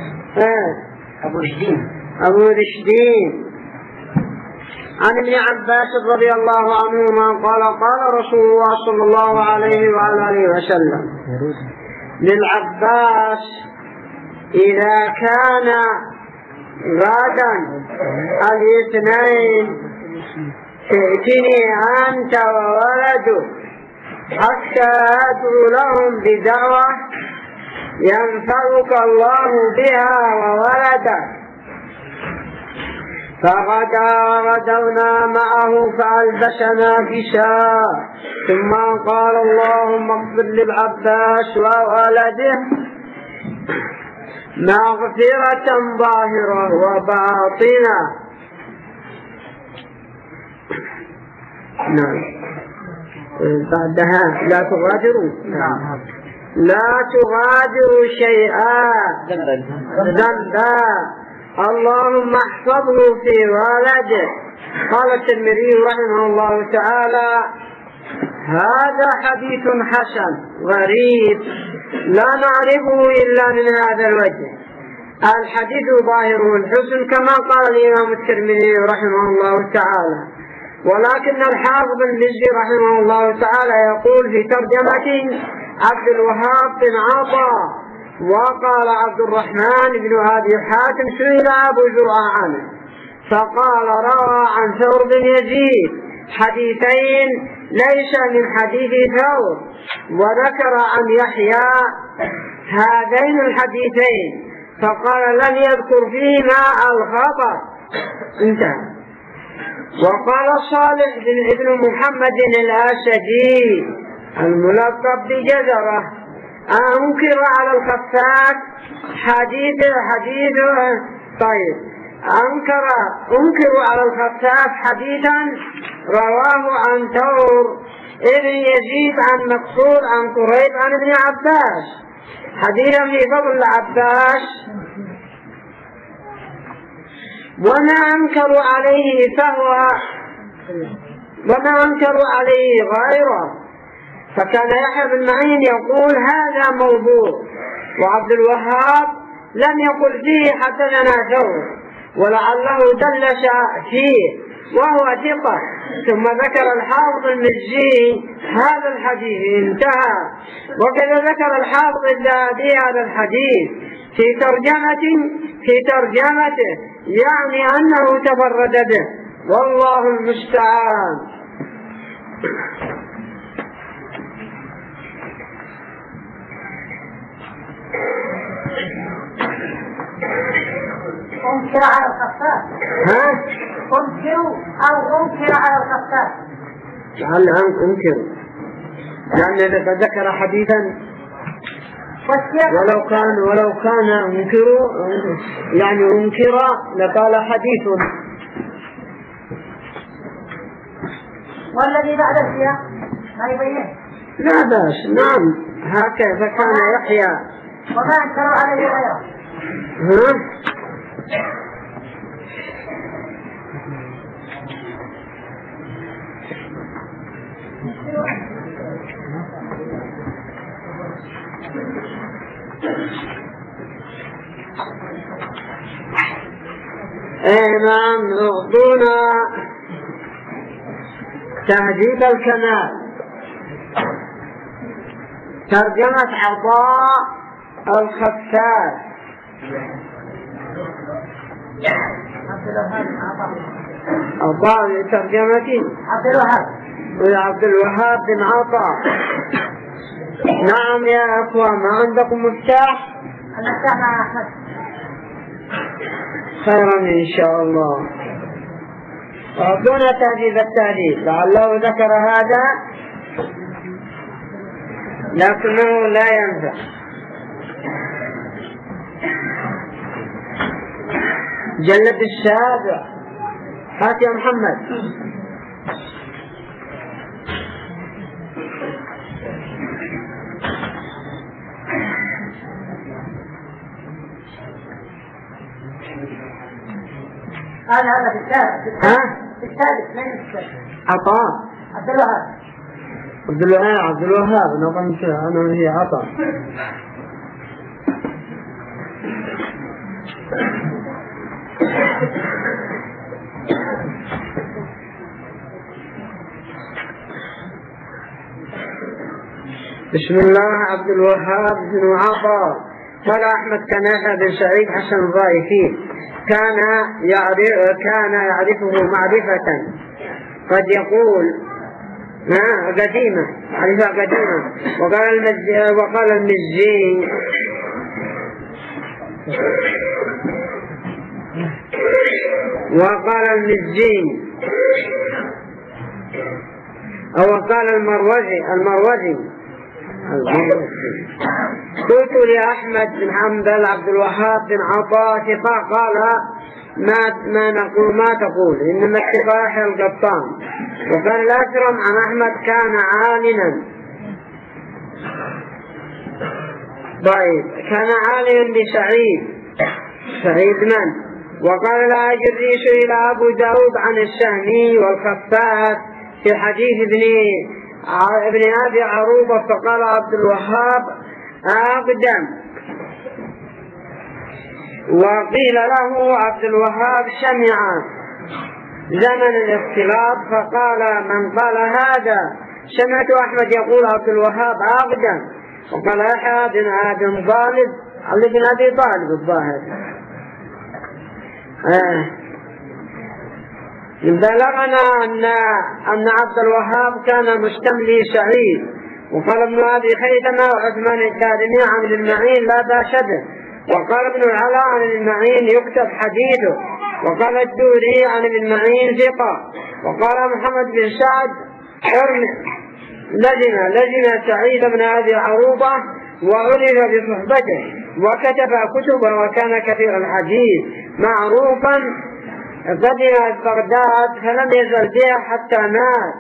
أبو رشدين عن ابن عباس رضي الله عنهما قال قال رسول الله صلى الله عليه وآله وسلم للعباس إذا كان غدا الاثنين ائتني أنت وولدك حتى أدعو لهم بدعوة ينفعك الله بها وولدك. فغدونا معه فألبسنا كساء، ثم قال اللهم اغفر للعباس وولده مغفرة ظاهرة وباطنة. نعم. بعدها لا تغادروا شيئا ذنبا اللهم احفظه في ولده. قال الترمذي رحمه الله تعالى: هذا حديث حسن غريب لا نعرفه إلا من هذا الوجه. الحديث ظاهره الحسن كما قال الإمام الترمذي رحمه الله تعالى، ولكن الحافظ المزي رحمه الله تعالى يقول في ترجمة عبد الوهاب بن عطاء: وقال عبد الرحمن بن أبي حاتم سئل أبو زرعة عنه فقال: روى عن ثور بن يزيد حديثين ليس من حديث ثور، وذكر عن يحيى هذين الحديثين فقال: لم يذكر فيهما الخطأ. انتهى. وقال صالح بن محمد الأسدي الملقب بجزرة: أنكر على الخفاف حديث طيب أنكر على الخفاف حديثا رواه عن ثور ابن يزيد عن مقصود عن قريب عن ابن عباس حديثا في فضل العباس، وما أنكر عليه غيره. فكان يحيى بن معين يقول: هذا موضوع، وعبد الوهاب لم يقل فيه حدثنا ثور، ولعله دلس فيه وهو ثقة. ثم ذكر الحافظ المزي هذا الحديث. انتهى. وكذا ذكر الحافظ الذهبي هذا الحديث في ترجمته، يعني أنه تفرد به، والله المستعان. أنكر على الخفاف. أنكر على الخفاف. هل أنكر؟ لأن ذكر حديثا ولو كان أنكر يعني أنكر لقال حديث. والذي بعد السياق ما يبين. لا بأس. نعم هكذا كان يحيى. وما أنكروا عليه غيره. نعم. أعطونا تهذيب الكمال ترجمة عطاء الخفاف. عطاء ترجمة عبد الوهاب بن عطاء. نعم يا أخوان، ما عندكم مفتاح؟ المفتاح مع أحمد. خيرا إن شاء الله. أعطونا تهذيب التهذيب، لعله ذكر هذا لكنه لا ينفع. جلد السابع. هات يا محمد. هذا في الثالث من الثالث. عطاء عبد الوهاب أنا هي عطاء. بسم الله. عبد الوهاب بن عطاء. قال أحمد كان يحيى بن سعيد حسن الضائفي كان يعرفه معرفة قد يقول قديمة، معرفة قديمة. وقال المزي وقال المزي أو قال المروزي قلت لأحمد بن حنبل عبد الوهاب بن عطاء ثقة قال ما تقول إنما اتقاء يحيى القطان. وقال الأكرم عن أحمد كان عالما. طيب كان عالما بسعيد من؟ وقال لا أجريش إلى أبو داود عن الشهمي والخفاف في حديث ابن أبي عروبة. فقال عبد الوهاب أقدم. وقيل له عبد الوهاب سمع زمن الاختلاط فقال من قال هذا سمعت أحمد يقول عبد الوهاب أقدم. وقال يحيى بن آدم طالب علي بن أبي طالب الظاهر. بلغنا أن عبد الوهاب كان مستملي سعيد. وقال ابن أبي خيثمة وعثمان الدارمي عن ابن معين لا بأس به. وقال ابن العلاء عن ابن معين يكتب حديثه. وقال الدوري عن ابن معين ثقة. وقال محمد بن سعد لزم سعيد بن أبي عروبة وعرف بصحبته وكتب كتبه وكان كثير الحديث معروفا. قدم بغداد فلم يزل بها حتى مات.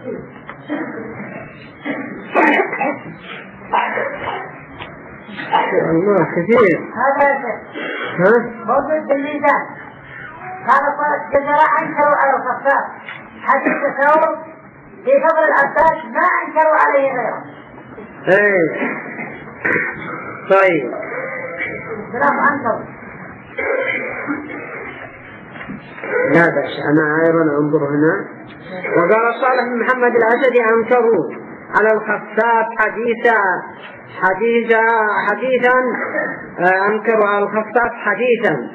الله كثير. هذا موجود بالميزان. هذا قال الجزراء أنكروا على الخفاف حديث ثور في فضل العباس ما أنكروا عليه غيره. طيب ثلاث أنكروا. لا بأس. أنا أيضا أنظر هنا. وقال صالح بن محمد الأسدي أنكروا على الخفاف حديثا أنكروا على الخفاف حديثا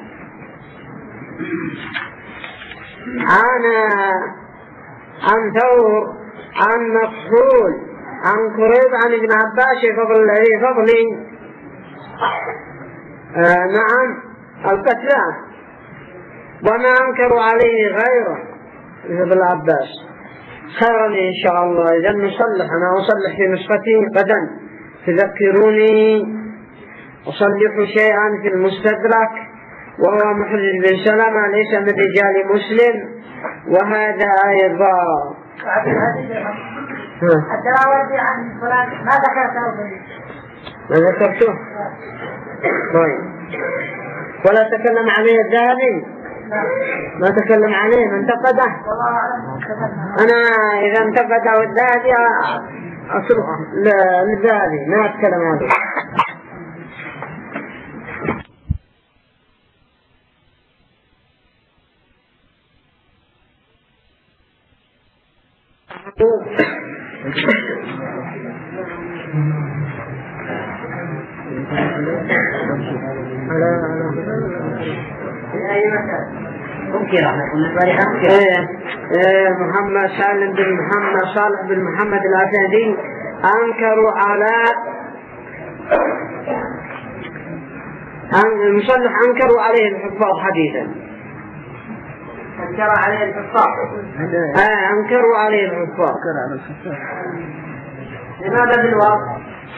عن ثور عن مقبول عن قريب عن ابن عباس فضل نعم القتلى وما أنكروا عليه غيره ابن العباس. خيرا إن شاء الله. إذا أنا أصلح في نسختي غدا تذكروني أصلح شيئا في المستدرك وهو محمد بن سلمة ليس من رجال مسلم. وهذا أيضا الدراوردي عن فلان ما ذكرته. ما ذكرته. طيب ولا تكلم عليه الذهبي. ما تكلم عليه من انتقده. أنا إذا انتقده الذهبي أصرف للذهبي ما أتكلم عليه. محمد سالم بن محمد صالح بن محمد الأفندي أنكروا على المصلح أنكروا عليه الحفاظ حديثا. أنكروا عليه الحفاظ. أنكروا عليه الحفاظ. لماذا بالواقع؟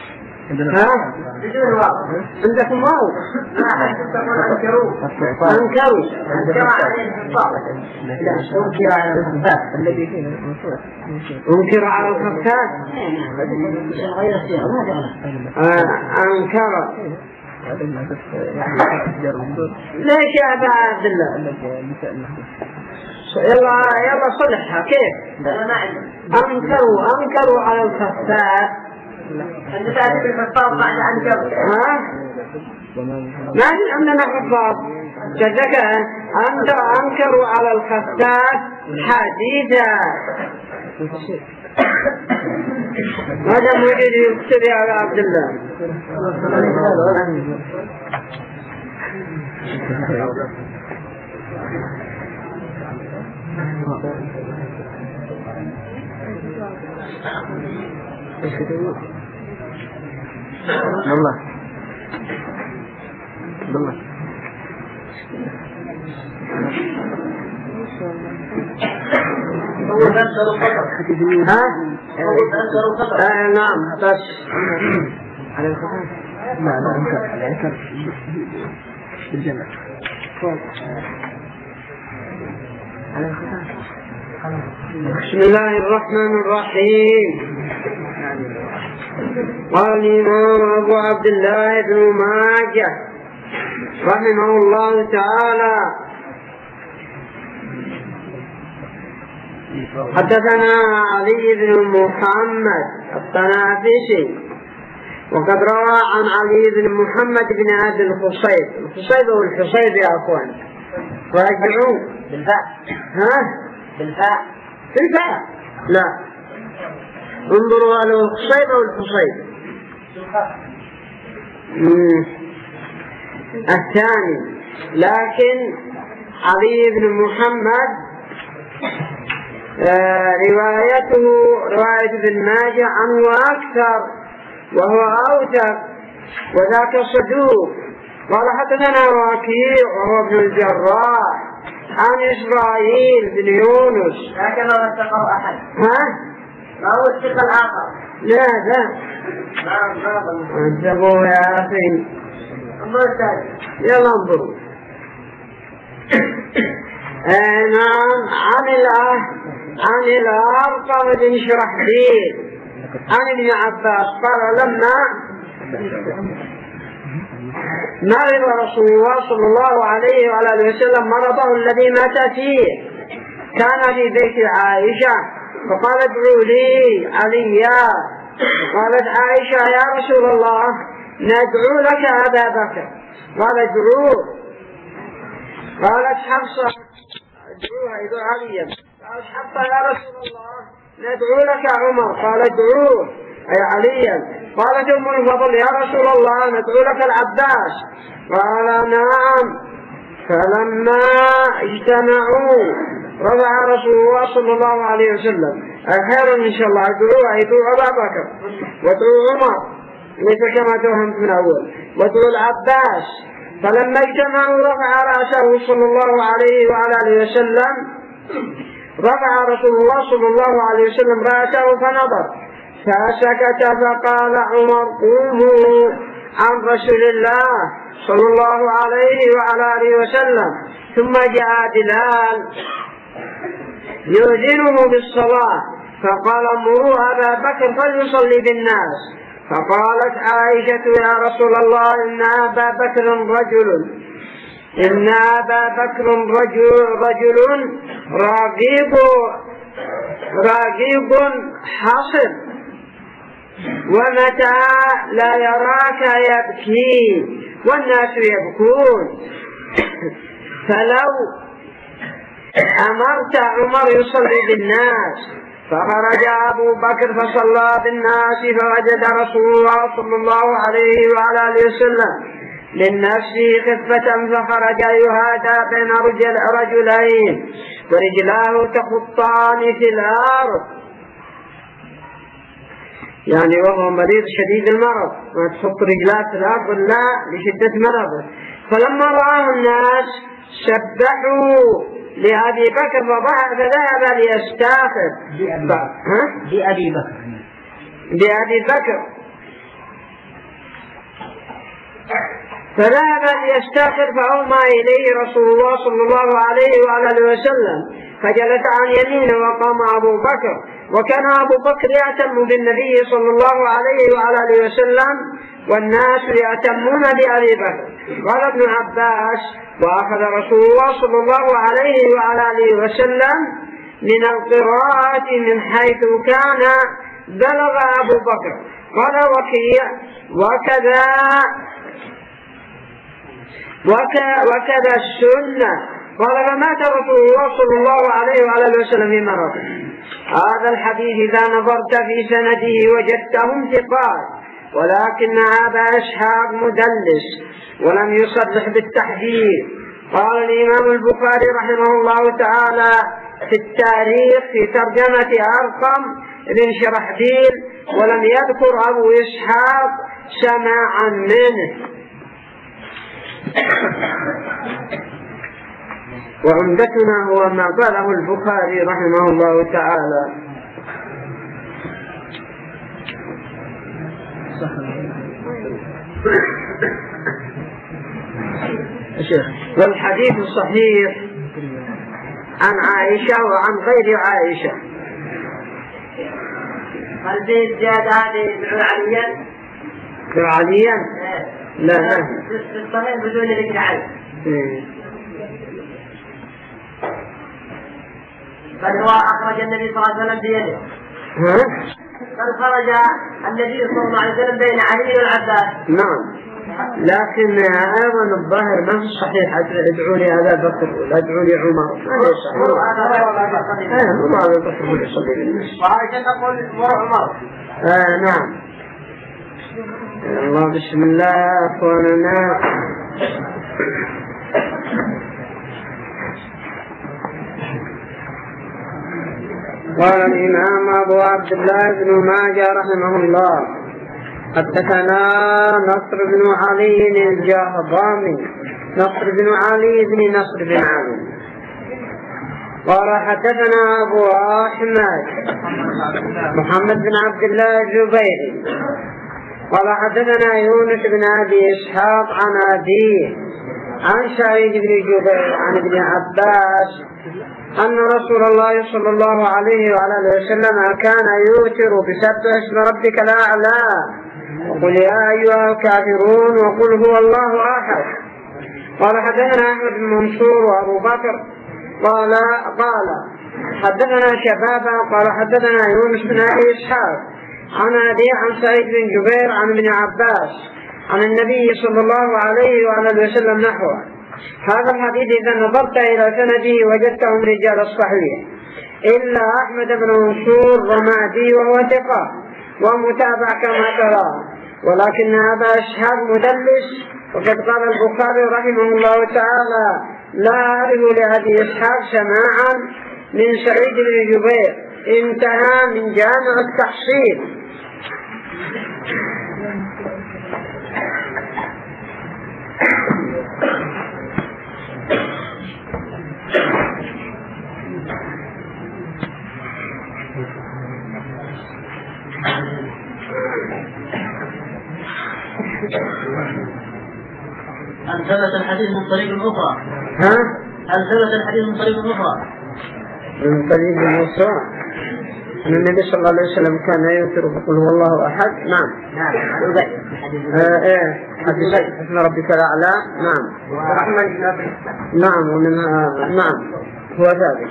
بدون واقع. عندكم واو. أنكروا عليه الحفاظ. أنكر على الخفاف الذي فيه أنكر على الخفاف. أنكر ليش يا أبا عبد الله؟ يلا صلحها كيف؟ أنكروا على الخفاف. أنت تعرف الحفاظ بعد أنكروا. ما في عندنا حفاظ. جزاك أنكروا على الخفاف حديثا. هذا موجود يكتب يا أبا عبد الله. الله نعم بس على الخفاف لا العنكر بالجمع على الخفاف. بسم الله الرحمن الرحيم. قال الإمام أبو عبد الله بن ماجه رحمه الله تعالى حدثنا علي بن محمد الطنافسي وقد روى عن علي بن محمد بن أبي الخصيب. الخصيب والحصيب يا أخوان راجعون بالفاء. ها بالفاء لا انظروا على الخصيب والحصيب. الثاني لكن علي بن محمد روايته رواية ابن ماجه عنه أكثر وهو أوثق وذاك صدوق. قال حدثنا وكيع وهو ابن الجراح عن إسرائيل بن يونس. لكن ما وثقه أحد. ها؟ ما هو الثقة الآخر. لا انتبهوا يا أخي. يلا انظروا. نعم عن الأرقم بن شرحبيل عن ابن عباس قال لما مرض رسول الله صلى الله عليه وعلى اله وسلم مرضه الذي مات فيه كان في بيت عائشة فقال ادعوا لي عليا. قالت عائشة يا رسول الله ندعو لك أبا بكر. قال ادعوه. قالت حفصة ادعوها ادعو عليا. قالت حفصة يا رسول الله ندعو لك عمر. قال ادعوه أي عليا. قالت أم الفضل يا رسول الله ندعو لك العباس. قال نعم. فلما اجتمعوا رفع رسول الله صلى الله عليه وسلم خير إن شاء الله ادعوه ادعو أبا بكر وادعو عمر ليس كما توهمت من أول وادعو العباس. فلما اجتمعوا رفع رأسه صلى الله عليه وعلى آله وسلم رفع رسول الله صلى الله عليه وسلم رأسه فنظر فسكت فقال عمر قوموا عن رسول الله صلى الله عليه وعلى آله وسلم. ثم جاء بلال يؤذنه بالصلاة فقال مروا أبا بكر فليصلي بالناس. فقالت عائشة يا رسول الله إن أبا بكر رجل راغب حصر ومتى لا يراك يبكي والناس يبكون. فلو أمرت عمر يصلي بالناس. فخرج أبو بكر فصلى بالناس فوجد رسول الله صلى الله عليه وعلى آله وسلم للنفس خفة فخرج يهادى بين رجلين ورجلاه تخطان في الأرض يعني وهو مريض شديد المرض ما تحط رجلات في الأرض لا لشدة مرضه. فلما رآه الناس سبحوا لأبي بكر فذهب ليستاخر بأبي بكر فذهب ليستاخر فأومى إليه رسول الله صلى الله عليه وعلى آله وسلم فجلس عن يمينه وقام أبو بكر. وكان أبو بكر يأتم بالنبي صلى الله عليه وعلى آله وسلم والناس يأتمون بأبي بكر. قال ابن عباس وأخذ رسول الله صلى الله عليه وعلى آله وسلم من القراءة من حيث كان بلغ أبو بكر. قال وكيع وكذا السنة. قال فمات رسول الله صلى الله عليه وعلى آله وسلم في مرضه. هذا الحديث إذا نظرت في سنده وجدتهم ثقات ولكن أبا إسحاق مدلس ولم يصرح بالتحديث. قال الإمام البخاري رحمه الله تعالى في التاريخ في ترجمة أرقم بن شرحبيل ولم يذكر أبو إسحاق سماعا منه. وعمدتنا هو ما قاله البخاري رحمه الله تعالى. والحديث الصحيح عن عائشة وعن غير عائشة. هل في الزيادة هذه عليا؟ عليا؟ لا في الصحيح بدون ذكر علي. بل هو أخرج النبي صلى الله عليه وسلم بيده. بل خرج النبي صلى الله عليه وسلم بين علي والعباس. نعم. لكن أيضا الظاهر ما في الصحيح ادعوا لي أبا بكر ادعوا لي عمر. ما هو صحيح. مو هذا بكر هو يصلي بالناس. وعائشة تقول مر عمر. نعم. الله بسم الله أخواننا. قال الإمام أبو عبد الله بن ماجه رحمه الله حدثنا نصر بن علي الجهضامي نصر بن علي بن نصر بن علي قال حدثنا أبو أحمد محمد بن عبد الله الزبيري قال حدثنا يونس بن أبي إسحاق عن أبيه عن سعيد بن جبير عن ابن عباس أن رسول الله صلى الله عليه وعلى وسلم كان يوتر بسبح اسم ربك الأعلى وقل يا أيها الكافرون وقل هو الله أحد. قال حدثنا أحمد بن منصور وأبو بكر قال حدثنا شبابا قال حدثنا يونس بن أبي إسحاق عن أبي عن سعيد بن جبير عن ابن عباس عن النبي صلى الله عليه وعلى وسلم نحوه. هذا الحديث إذا نظرت إلى سنده وجدتهم رجال الصحيح إلا أحمد بن منصور رمادي وهو ثقة ومتابع كما ترى، ولكن هذا إسحاق مدلس. وقد قال البخاري رحمه الله تعالى لا أعرف لأبي إسحاق سماعا من سعيد بن جبير. انتهى من جامع التحصيل. هل ثبت الحديث من طريق أخرى؟ هل ثبت الحديث من طريق أخرى؟ من طريق أخرى أن النبي صلى الله عليه وسلم كان يوتر بقول هو الله أحد. نعم. حديث اسم ربك الأعلى. نعم. نعم ومنها نعم هو ذلك.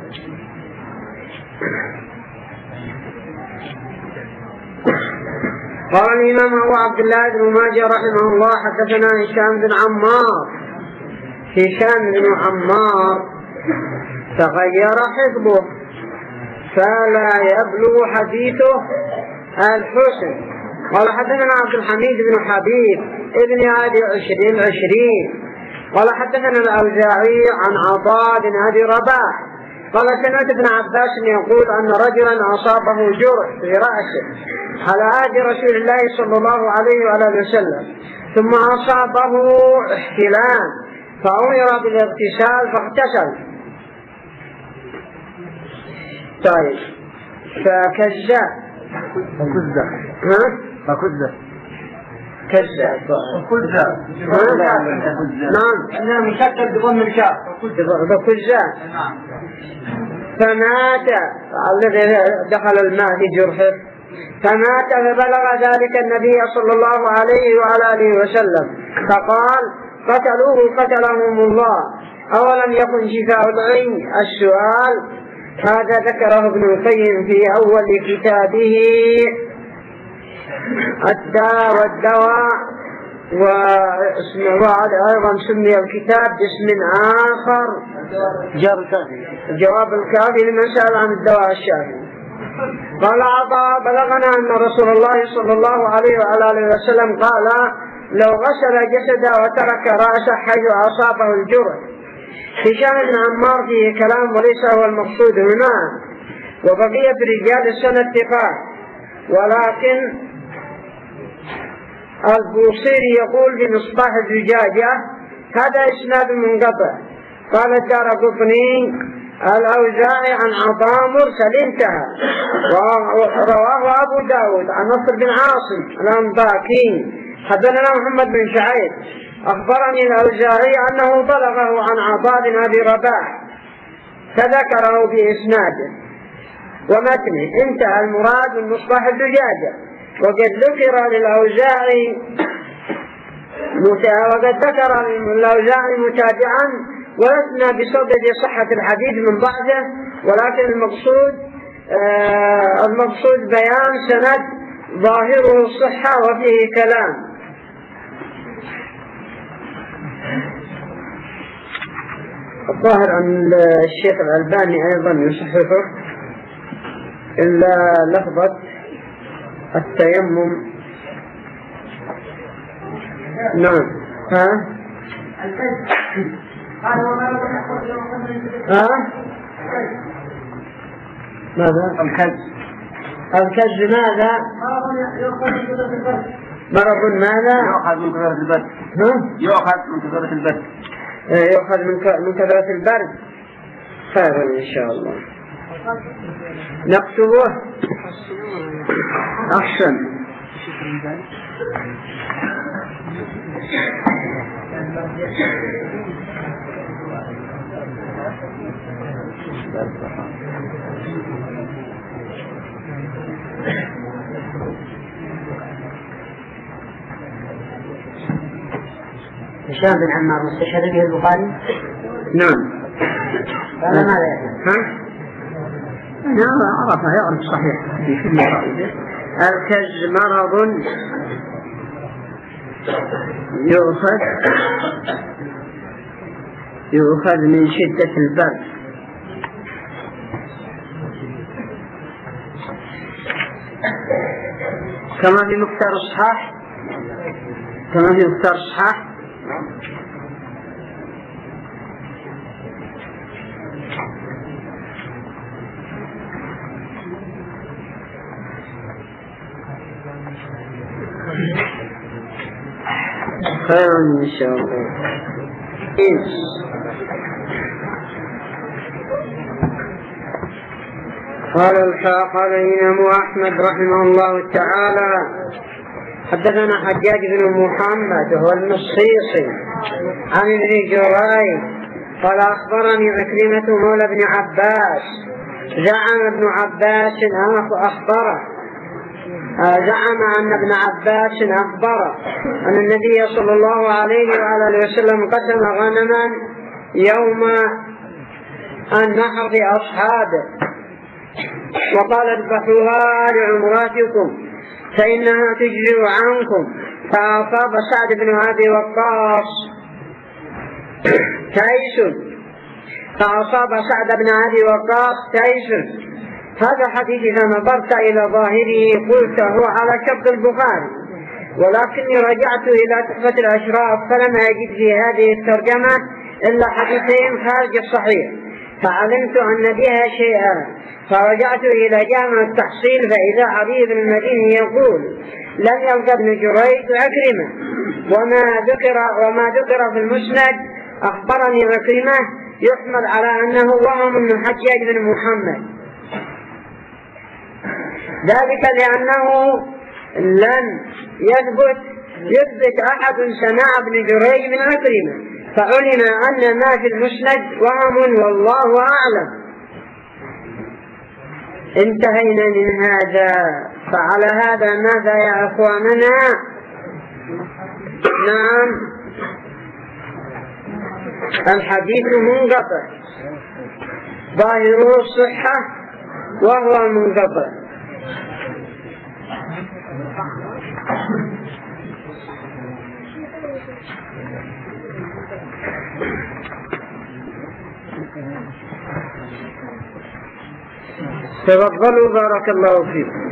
قال الإمام أبو عبد الله بن ماجه رحمه الله حدثنا هشام بن عمار. هشام بن عمار تغير حفظه فلا يبلغ حديثه الحسن. قال حدثنا عبد الحميد بن حبيب ابن عادي 20 قال حدثنا الأوزاعي عن عطاء بن أبي رباح قال سمعت ابن عباس يقول أن رجلا أصابه جرح في رأسه على عهد رسول الله صلى الله عليه وآله وسلم ثم أصابه احتلام فأمر بالاغتسال فاغتسل. طيب فكذب نعم مشكل بضم الكاف فكذب فمات الذي دخل الماء في جرحه فمات فبلغ ذلك النبي صلى الله عليه وعلى آله وسلم فقال قتلوه قتلهم الله أولم يكن شفاء العين. السؤال هذا ذكره ابن القيم في أول كتابه الداء والدواء وأيضا سمي الكتاب باسم آخر جواب الكافي لمن سأل عن الدواء الشافي. قال عطاء بلغنا أن رسول الله صلى الله عليه وعلى آله وسلم قال لو غسل جسده وترك رأسه حيث أصابه الجرح. هشام بن عمار فيه كلام وليس هو المقصود هنا وبقية رجال السنة ثقات، ولكن البوصيري يقول بمصباح الزجاجة هذا إسناد منقطع. قال الدارقطني الأوزاعي عن عطاء مرسل انتهى. ورواه أبو داود عن نصر بن عاصم الأنطاكي حدثنا محمد بن شعيب أخبرني الأوزاعي أنه بلغه عن عطاء بن أبي رباح فذكره بإسناده ومتنه. انتهى المراد من مصباح الزجاجة. وقد ذكر للأوزاعي متابعا ولسنا بصدد صحة الحديث من بعده، ولكن المقصود بيان سند ظاهره الصحة وفيه كلام. الظاهر أن الشيخ الألباني أيضا يصححه إلا لفظة التيمم. نعم. ماذا؟ الكز ماذا؟ مرض ماذا؟ يؤخذ من كثرة البرد. يؤخذ من كثرة البرد. يؤخذ من كثرة البرد. خير إن شاء الله. نكتبه أحسن. هشام بن عمار مستشهد به البخاري؟ نعم. هذا ماذا يعني؟ نعم عرفه يعرف صحيح في كل قائده. الكز مرض يؤخذ من شدة البرد. كما في مختار الصحاح. خير إن شاء الله. قال الإمام أحمد رحمه الله تعالى حدثنا حجاج بن محمد هو المصيصي عن ابن جريج قال أخبرني عكرمة مولى ابن عباس زعم ابن عباس زعم أن ابن عباس أخبره أن النبي صلى الله عليه وعلى وسلم قسم غنما يوم النحر أصحابه وقال اذبحوها لعمراتكم فإنها تجزئ عنكم. فأصاب سعد بن أبي وقاص تيس. هذا حديث إذا نظرت إلى ظاهره قلت هو على شرط البخاري، ولكني رجعت إلى تحفة الأشراف فلم أجد في هذه الترجمة إلا حديثين خارج الصحيح، فعلمت أن بها شيئا فرجعت إلى جامع التحصيل فإذا علي بن المديني يقول لم يلقى ابن جريج عكرمة وما ذكر في المسند أخبرني عكرمة يحمل على أنه وهم من حجاج بن محمد، ذلك لأنه لم يثبت أحد سماع ابن جريج من عكرمة، فعلم أن ما في المسند وهم والله أعلم. انتهينا من هذا. فعلى هذا ماذا يا أخواننا؟ نعم الحديث منقطع ظاهره الصحة وهو منقطع. تفضلوا بارك الله فيكم.